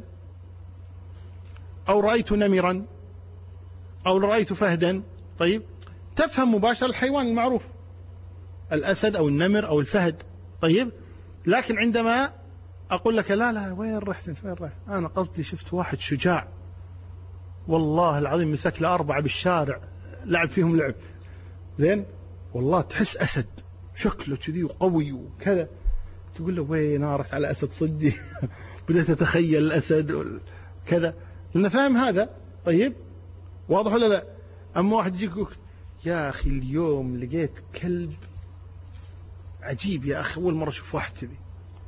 أو رأيت نمرا أو رأيت فهدا، طيب تفهم مباشرة الحيوان المعروف، الأسد أو النمر أو الفهد. طيب، لكن عندما أقول لك لا وين رحت أنت، وين رحت؟ أنا قصدي شفت واحد شجاع والله العظيم مسك له 4 بالشارع لعب فيهم لعب زين، والله تحس أسد شكله كذي وقوي وكذا، تقول له وين رحت على أسد صدي. بدأت تتخيل الأسد كذا، لأن فاهم هذا. طيب، واضح ولا لا؟ أما واحد يجيك يا أخي اليوم لقيت كلب عجيب يا أخي، أول مرة أشوف واحد كذي.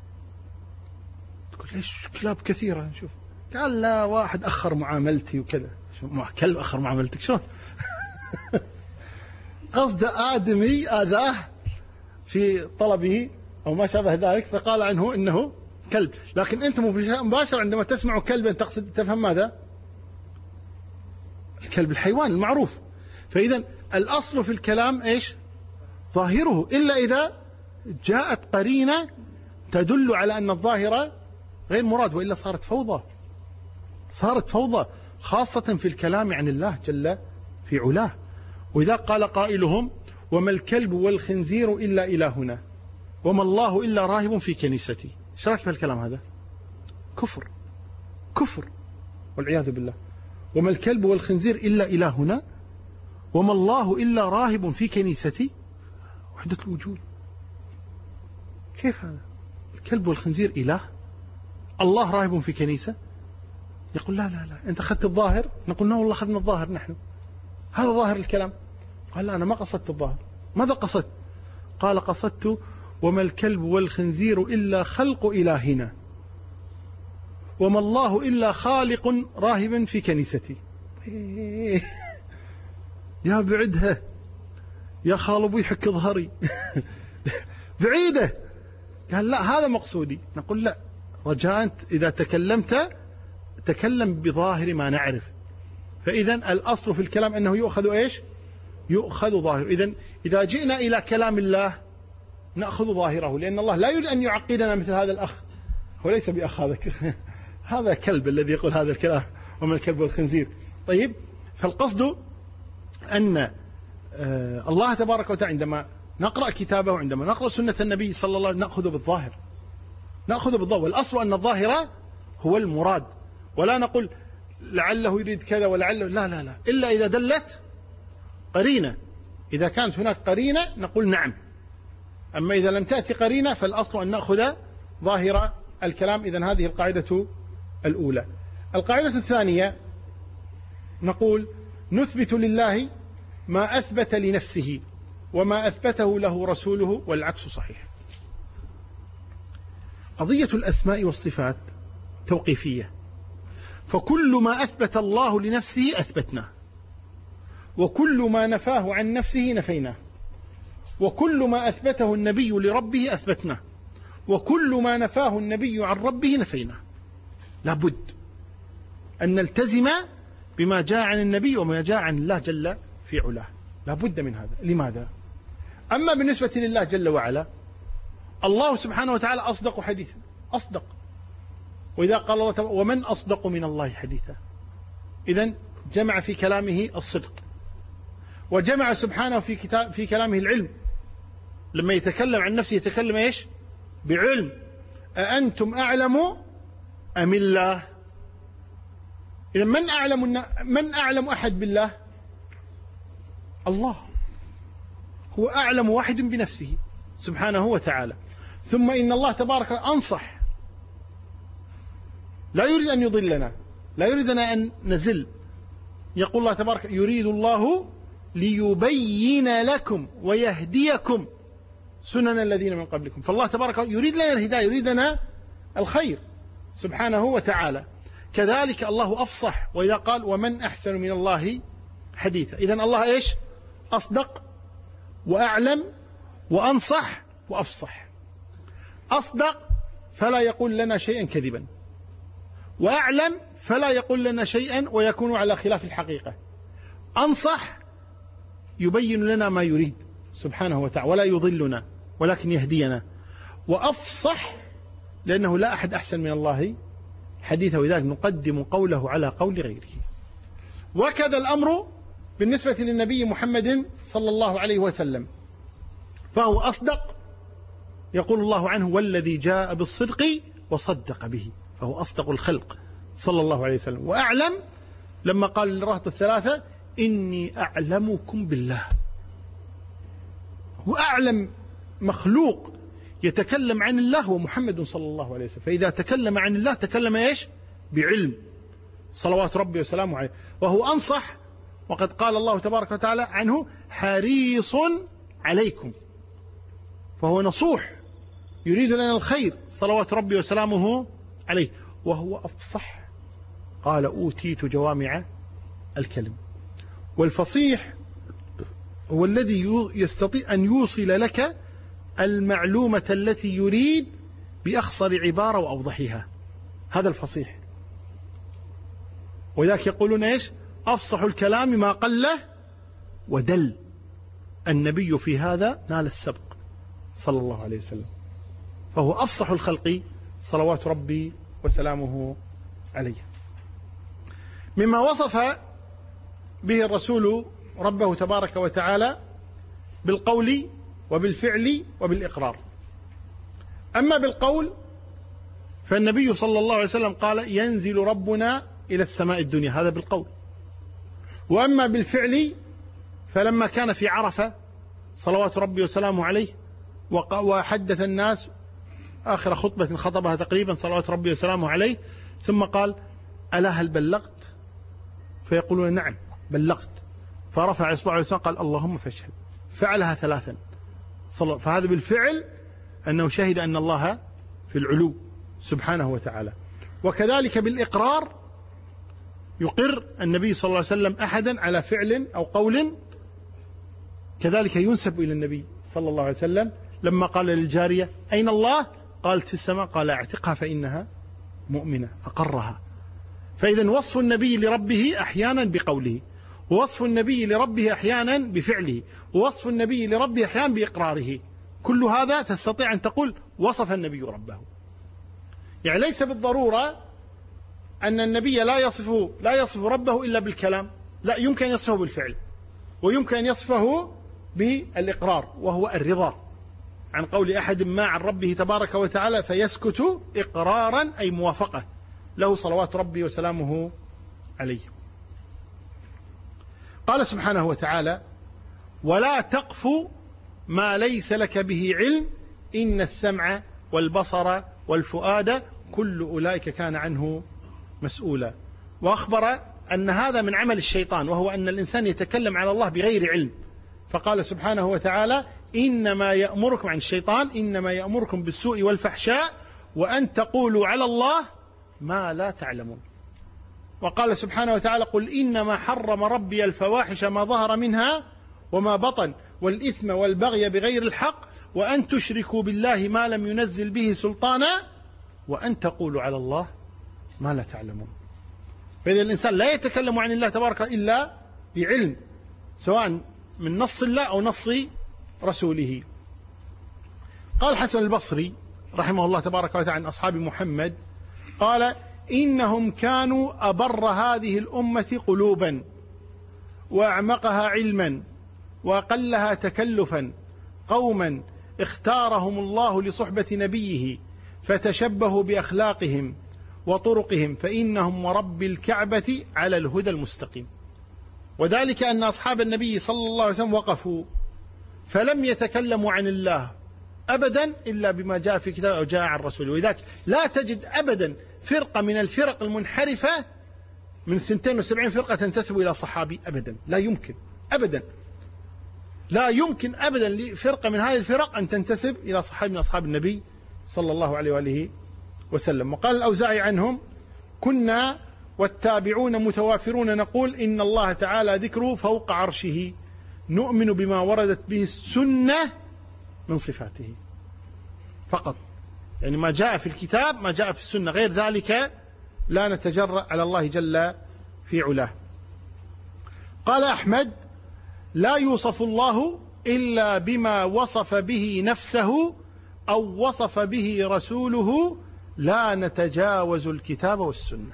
تقول ليش كلاب كثيرة نشوف؟ قال لا، واحد أخر معاملتي وكذا. كلب أخر معاملتك شلون؟ قصد آدمي آذاه في طلبه أو ما شابه ذلك، فقال عنه إنه كلب. لكن أنت مباشرة عندما تسمع كلبا تقصد، تفهم ماذا؟ الكلب الحيوان المعروف. فإذا الأصل في الكلام إيش؟ ظاهره، إلا إذا جاءت قرينة تدل على أن الظاهرة غير مراد، وإلا صارت فوضى، صارت فوضى، خاصة في الكلام عن الله جل في علاه. وإذا قال قائلهم وما الكلب والخنزير إلا إلهنا وما الله إلا راهب في كنيستي، ايش رايك بهالكلام هذا؟ كفر، كفر والعياذ بالله. وما الكلب والخنزير إلا إلهنا وما الله إلا راهب في كنيستي، وحدة الوجود. كيف هذا؟ الكلب والخنزير إله، الله راهب في كنيسة؟ يقول لا لا لا، أنت أخذت الظاهر. نقول لا والله أخذنا الظاهر نحن، هذا ظاهر الكلام. قال لا أنا ما قصدت الظاهر. ماذا قصدت؟ قال قصدت وما الكلب والخنزير إلا خلق إلهنا وما الله إلا خالق راهب في كنيستي. يا بعدها يا خالب يحك ظهري. بعيدة. قال لا هذا مقصودي. نقول لا، رجاء إذا تكلمت تكلم بظاهر ما نعرف. فإذا الأصل في الكلام أنه يؤخذ إيش؟ يؤخذ ظاهر. إذا جئنا إلى كلام الله نأخذ ظاهره، لأن الله لا يريد أن يعقدنا مثل هذا الأخ. هو ليس بأخ، هذا كلب الذي يقول هذا الكلام وما الكلب والخنزير. طيب، فالقصد أن الله تبارك وتعالى عندما نقرأ كتابه وعندما نقرأ سنة النبي صلى الله عليه وسلم نأخذ بالظاهر، نأخذ بالظاهر. والأصل أن الظاهر هو المراد، ولا نقول لعله يريد كذا ولعله، لا لا لا، إلا إذا دلت قرينة. إذا كانت هناك قرينة نقول نعم، أما إذا لم تأتي قرينة فالأصل أن نأخذ ظاهر الكلام. إذن هذه القاعدة الأولى. القاعدة الثانية نقول نثبت لله ما أثبت لنفسه وما أثبته له رسوله، والعكس صحيح. قضية الأسماء والصفات توقيفية، فكل ما أثبت الله لنفسه أثبتناه، وكل ما نفاه عن نفسه نفيناه، وكل ما أثبته النبي لربه أثبتناه، وكل ما نفاه النبي عن ربه نفيناه. لابد أن نلتزم بما جاء عن النبي وما جاء عن الله جل في علاه، لابد من هذا. لماذا؟ أما بالنسبة لله جل وعلا، الله سبحانه وتعالى أصدق حديثا، أصدق. وإذا قال الله ومن أصدق من الله حديثا، إذن جمع في كلامه الصدق، وجمع سبحانه في كلامه العلم. لما يتكلم عن نفسه يتكلم إيش؟ بعلم. أأنتم أعلم أم الله؟ إذا من أعلم أحد بالله؟ الله هو أعلم واحد بنفسه سبحانه وتعالى. ثم إن الله تبارك أنصح، لا يريد أن يضلنا، لا يريدنا أن نزل. يقول الله تبارك يريد الله ليبين لكم ويهديكم سنن الذين من قبلكم. فالله تبارك يريد لنا الهداية، يريد لنا الخير سبحانه وتعالى. كذلك الله أفصح، وإذا قال ومن أحسن من الله حديثا. إذن الله إيش؟ أصدق وأعلم وأنصح وأفصح. أصدق فلا يقول لنا شيئا كذبا، وأعلم فلا يقول لنا شيئا ويكون على خلاف الحقيقة. أنصح يبين لنا ما يريد سبحانه وتعالى ولا يضلنا ولكن يهدينا. وأفصح لأنه لا أحد أحسن من الله حديثه، وذلك نقدم قوله على قول غيره. وكذا الأمر بالنسبة للنبي محمد صلى الله عليه وسلم، فهو أصدق. يقول الله عنه والذي جاء بالصدق وصدق به، فهو أصدق الخلق صلى الله عليه وسلم. وأعلم لما قال للرهط الثلاثة إني أعلمكم بالله. وأعلم مخلوق يتكلم عن الله هو محمد صلى الله عليه وسلم. فإذا تكلم عن الله تكلم إيش؟ بعلم صلوات ربي وسلامه عليه. وهو أنصح، وقد قال الله تبارك وتعالى عنه حريص عليكم، فهو نصوح يريد لنا الخير صلوات ربي وسلامه عليه. وهو أفصح، قال أوتيت جوامع الكلم. والفصيح هو الذي يستطيع أن يوصل لك المعلومة التي يريد بأخصر عبارة وأوضحها، هذا الفصيح. وذاك يقولون إيش؟ أفصح الكلام ما قل ودل. النبي في هذا نال السبق صلى الله عليه وسلم، فهو أفصح الخلق صلوات ربي وسلامه عليه. مما وصف به الرسول ربه تبارك وتعالى بالقول وبالفعل وبالإقرار. أما بالقول فالنبي صلى الله عليه وسلم قال ينزل ربنا إلى السماء الدنيا، هذا بالقول. وأما بالفعل فلما كان في عرفة صلوات ربي وسلامه عليه وحدث الناس آخر خطبة خطبها تقريبا صلوات ربي وسلامه عليه، ثم قال ألا هل بلغت؟ فيقولون نعم بلغت، فرفع إصبعه وسلم قال اللهم فاشهد، فعلها 3. فهذا بالفعل أنه شهد أن الله في العلو سبحانه وتعالى. وكذلك بالإقرار يقر النبي صلى الله عليه وسلم أحدا على فعل أو قول كذلك ينسب إلى النبي صلى الله عليه وسلم، لما قال للجارية أين الله؟ قالت في السماء، قال اعتقها فإنها مؤمنة، أقرها. فإذا وصف النبي لربه أحيانا بقوله، ووصف النبي لربه أحيانا بفعله، ووصف النبي لربه أحيانا بإقراره. كل هذا تستطيع أن تقول وصف النبي ربه. يعني ليس بالضرورة أن النبي لا يصف ربه إلا بالكلام، لا، يمكن أن يصفه بالفعل، ويمكن أن يصفه بالإقرار، وهو الرضا عن قول أحد ما عن ربه تبارك وتعالى فيسكت إقرارا أي موافقة له صلوات ربي وسلامه عليه. قال سبحانه وتعالى ولا تقف ما ليس لك به علم إن السمع والبصر والفؤاد كل أولئك كان عنه مسؤولا. وأخبر أن هذا من عمل الشيطان، وهو أن الإنسان يتكلم على الله بغير علم. فقال سبحانه وتعالى إنما يأمركم عن الشيطان إنما يأمركم بالسوء والفحشاء وأن تقولوا على الله ما لا تعلمون. وقال سبحانه وتعالى قل إنما حرم ربي الفواحش ما ظهر منها وما بطن والإثم والبغي بغير الحق وأن تشركوا بالله ما لم ينزل به سلطانا وأن تقولوا على الله ما لا تعلمون. فإذا الإنسان لا يتكلم عن الله تبارك إلا بعلم، سواء من نص الله أو نص رسوله. قال حسن البصري رحمه الله تبارك وتعالى عن أصحاب محمد قال إنهم كانوا أبر هذه الأمة قلوبا وأعمقها علما وأقلها تكلفا، قوما اختارهم الله لصحبة نبيه فتشبهوا بأخلاقهم وطرقهم فإنهم ورب الكعبة على الهدى المستقيم. وذلك أن أصحاب النبي صلى الله عليه وسلم وقفوا فلم يتكلموا عن الله أبدا إلا بما جاء في كتاب أو جاء عن رسوله. ولذلك لا تجد أبدا فرقة من الفرق المنحرفة من 72 فرقة تنتسب إلى صحابي أبدا، لا يمكن أبدا، لا يمكن أبدا لفرقة من هذه الفرق أن تنتسب إلى صحابي من أصحاب النبي صلى الله عليه وآله وسلم. وقال الأوزاعي عنهم كنا والتابعون متوافرون نقول إن الله تعالى ذكره فوق عرشه نؤمن بما وردت به السنة من صفاته فقط، يعني ما جاء في الكتاب ما جاء في السنة، غير ذلك لا نتجرأ على الله جل في علاه. قال أحمد لا يوصف الله إلا بما وصف به نفسه أو وصف به رسوله لا نتجاوز الكتاب والسنة.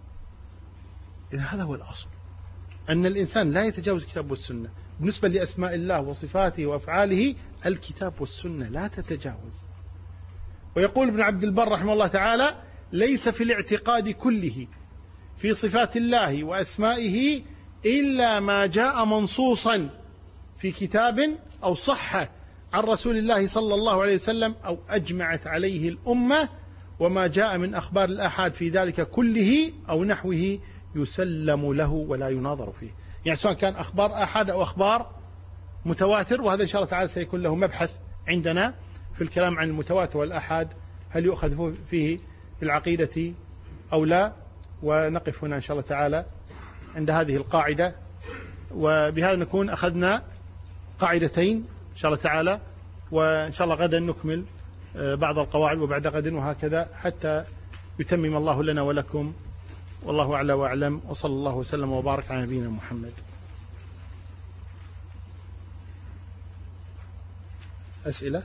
إذا هذا هو الأصل، أن الإنسان لا يتجاوز الكتاب والسنة بالنسبة لأسماء الله وصفاته وأفعاله، الكتاب والسنة لا تتجاوز. ويقول ابن عبد البر رحمه الله تعالى ليس في الاعتقاد كله في صفات الله وأسمائه إلا ما جاء منصوصا في كتاب أو صح عن رسول الله صلى الله عليه وسلم أو أجمعت عليه الأمة، وما جاء من أخبار الآحاد في ذلك كله أو نحوه يسلم له ولا يناظر فيه. يعني سواء كان أخبار آحاد أو أخبار متواتر، وهذا إن شاء الله تعالى سيكون له مبحث عندنا في الكلام عن المتواتر والآحاد، هل يؤخذ فيه في العقيدة أو لا. ونقف هنا إن شاء الله تعالى عند هذه القاعدة، وبهذا نكون أخذنا قاعدتين إن شاء الله تعالى، وإن شاء الله غدا نكمل بعض القواعد وبعد غد، وهكذا حتى يتمم الله لنا ولكم والله أعلى وأعلم، وصلى الله وسلم وبارك على نبينا محمد. أسئلة؟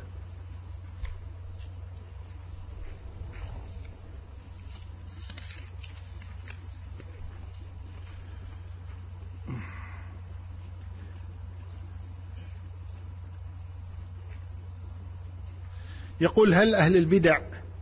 يقول: هل أهل البدع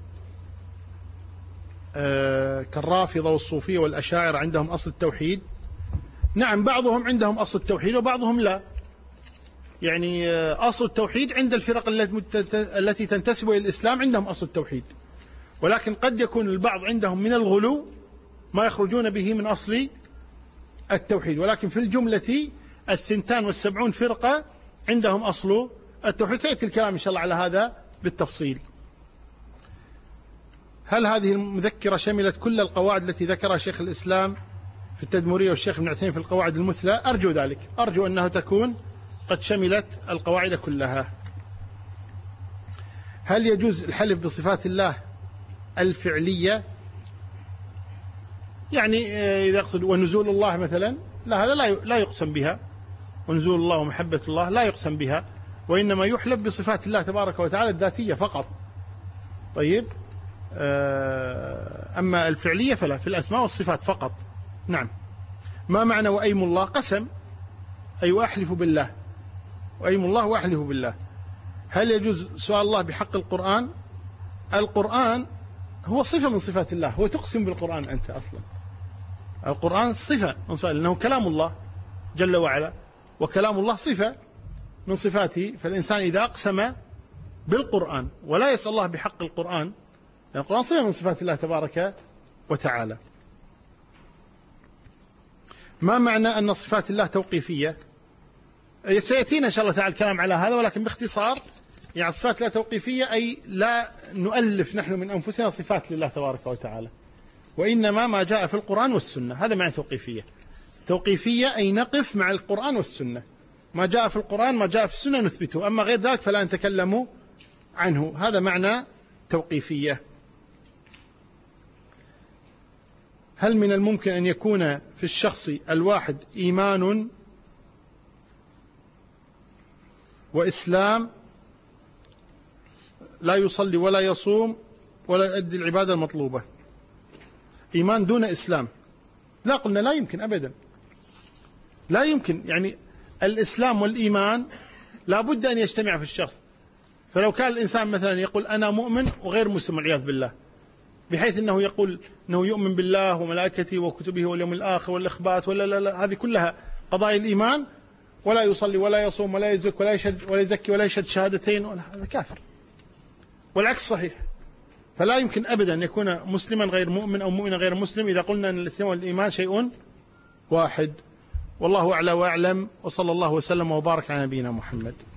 كالرافضة والصوفية والأشاعرة عندهم أصل التوحيد؟ نعم، بعضهم عندهم أصل التوحيد وبعضهم لا. يعني أصل التوحيد عند الفرق التي تنتسب إلى الإسلام عندهم أصل التوحيد، ولكن قد يكون البعض عندهم من الغلو ما يخرجون به من أصل التوحيد، ولكن في الجملة 72 فرقة عندهم أصل التوحيد. سيأتي الكلام إن شاء الله على هذا بالتفصيل. هل هذه المذكرة شملت كل القواعد التي ذكرها شيخ الإسلام في التدمرية والشيخ ابن عثيمين في القواعد المثلى؟ أرجو ذلك، أرجو أنها تكون قد شملت القواعد كلها. هل يجوز الحلف بصفات الله الفعلية؟ يعني إذا يقصد ونزول الله مثلا، لا، هذا لا يقسم بها. ونزول الله ومحبة الله لا يقسم بها، وإنما يحلف بصفات الله تبارك وتعالى الذاتية فقط. طيب، أما الفعلية فلا، في الأسماء والصفات فقط. نعم. ما معنى وأيم الله؟ قسم، أي وأحلف بالله، وأيم الله وأحلف بالله. هل يجوز سؤال الله بحق القرآن؟ القرآن هو صفة من صفات الله، هو تقسم بالقرآن أنت أصلا. القرآن صفة من صفات، لأنه كلام الله جل وعلا، وكلام الله صفة من صفاته. فالإنسان إذا أقسم بالقرآن ولا يسأل الله بحق القرآن، لأن القرآن صفة من صفات الله تبارك وتعالى. ما معنى أن صفات الله توقيفية؟ سيأتينا إن شاء الله تعالى الكلام على هذا، ولكن باختصار يعني صفات الله توقيفية أي لا نؤلف نحن من أنفسنا صفات لله تبارك وتعالى، وإنما ما جاء في القرآن والسنة، هذا معنى توقيفية. توقيفية أي نقف مع القرآن والسنة، ما جاء في القرآن ما جاء في السنة نثبته، أما غير ذلك فلا نتكلم عنه، هذا معنى توقيفية. هل من الممكن أن يكون في الشخص الواحد إيمان وإسلام لا يصلي ولا يصوم ولا يؤدي العبادة المطلوبة؟ إيمان دون إسلام؟ لا، قلنا لا يمكن أبدا، لا يمكن. يعني الإسلام والإيمان لا بد أن يجتمع في الشخص. فلو كان الإنسان مثلا يقول أنا مؤمن وغير مسلم والعياذ بالله، بحيث أنه يقول أنه يؤمن بالله وملائكته وكتبه واليوم الآخر والإخبات لا، هذه كلها قضايا الإيمان، ولا يصلي ولا يصوم ولا يزك ولا يزكي ولا يشهد شهادتين، هذا كافر. والعكس صحيح، فلا يمكن أبدا أن يكون مسلما غير مؤمن أو مؤمنا غير مسلم إذا قلنا أن الإسلام والإيمان شيء واحد. والله أعلى وأعلم، وصلى الله وسلم وبارك على نبينا محمد.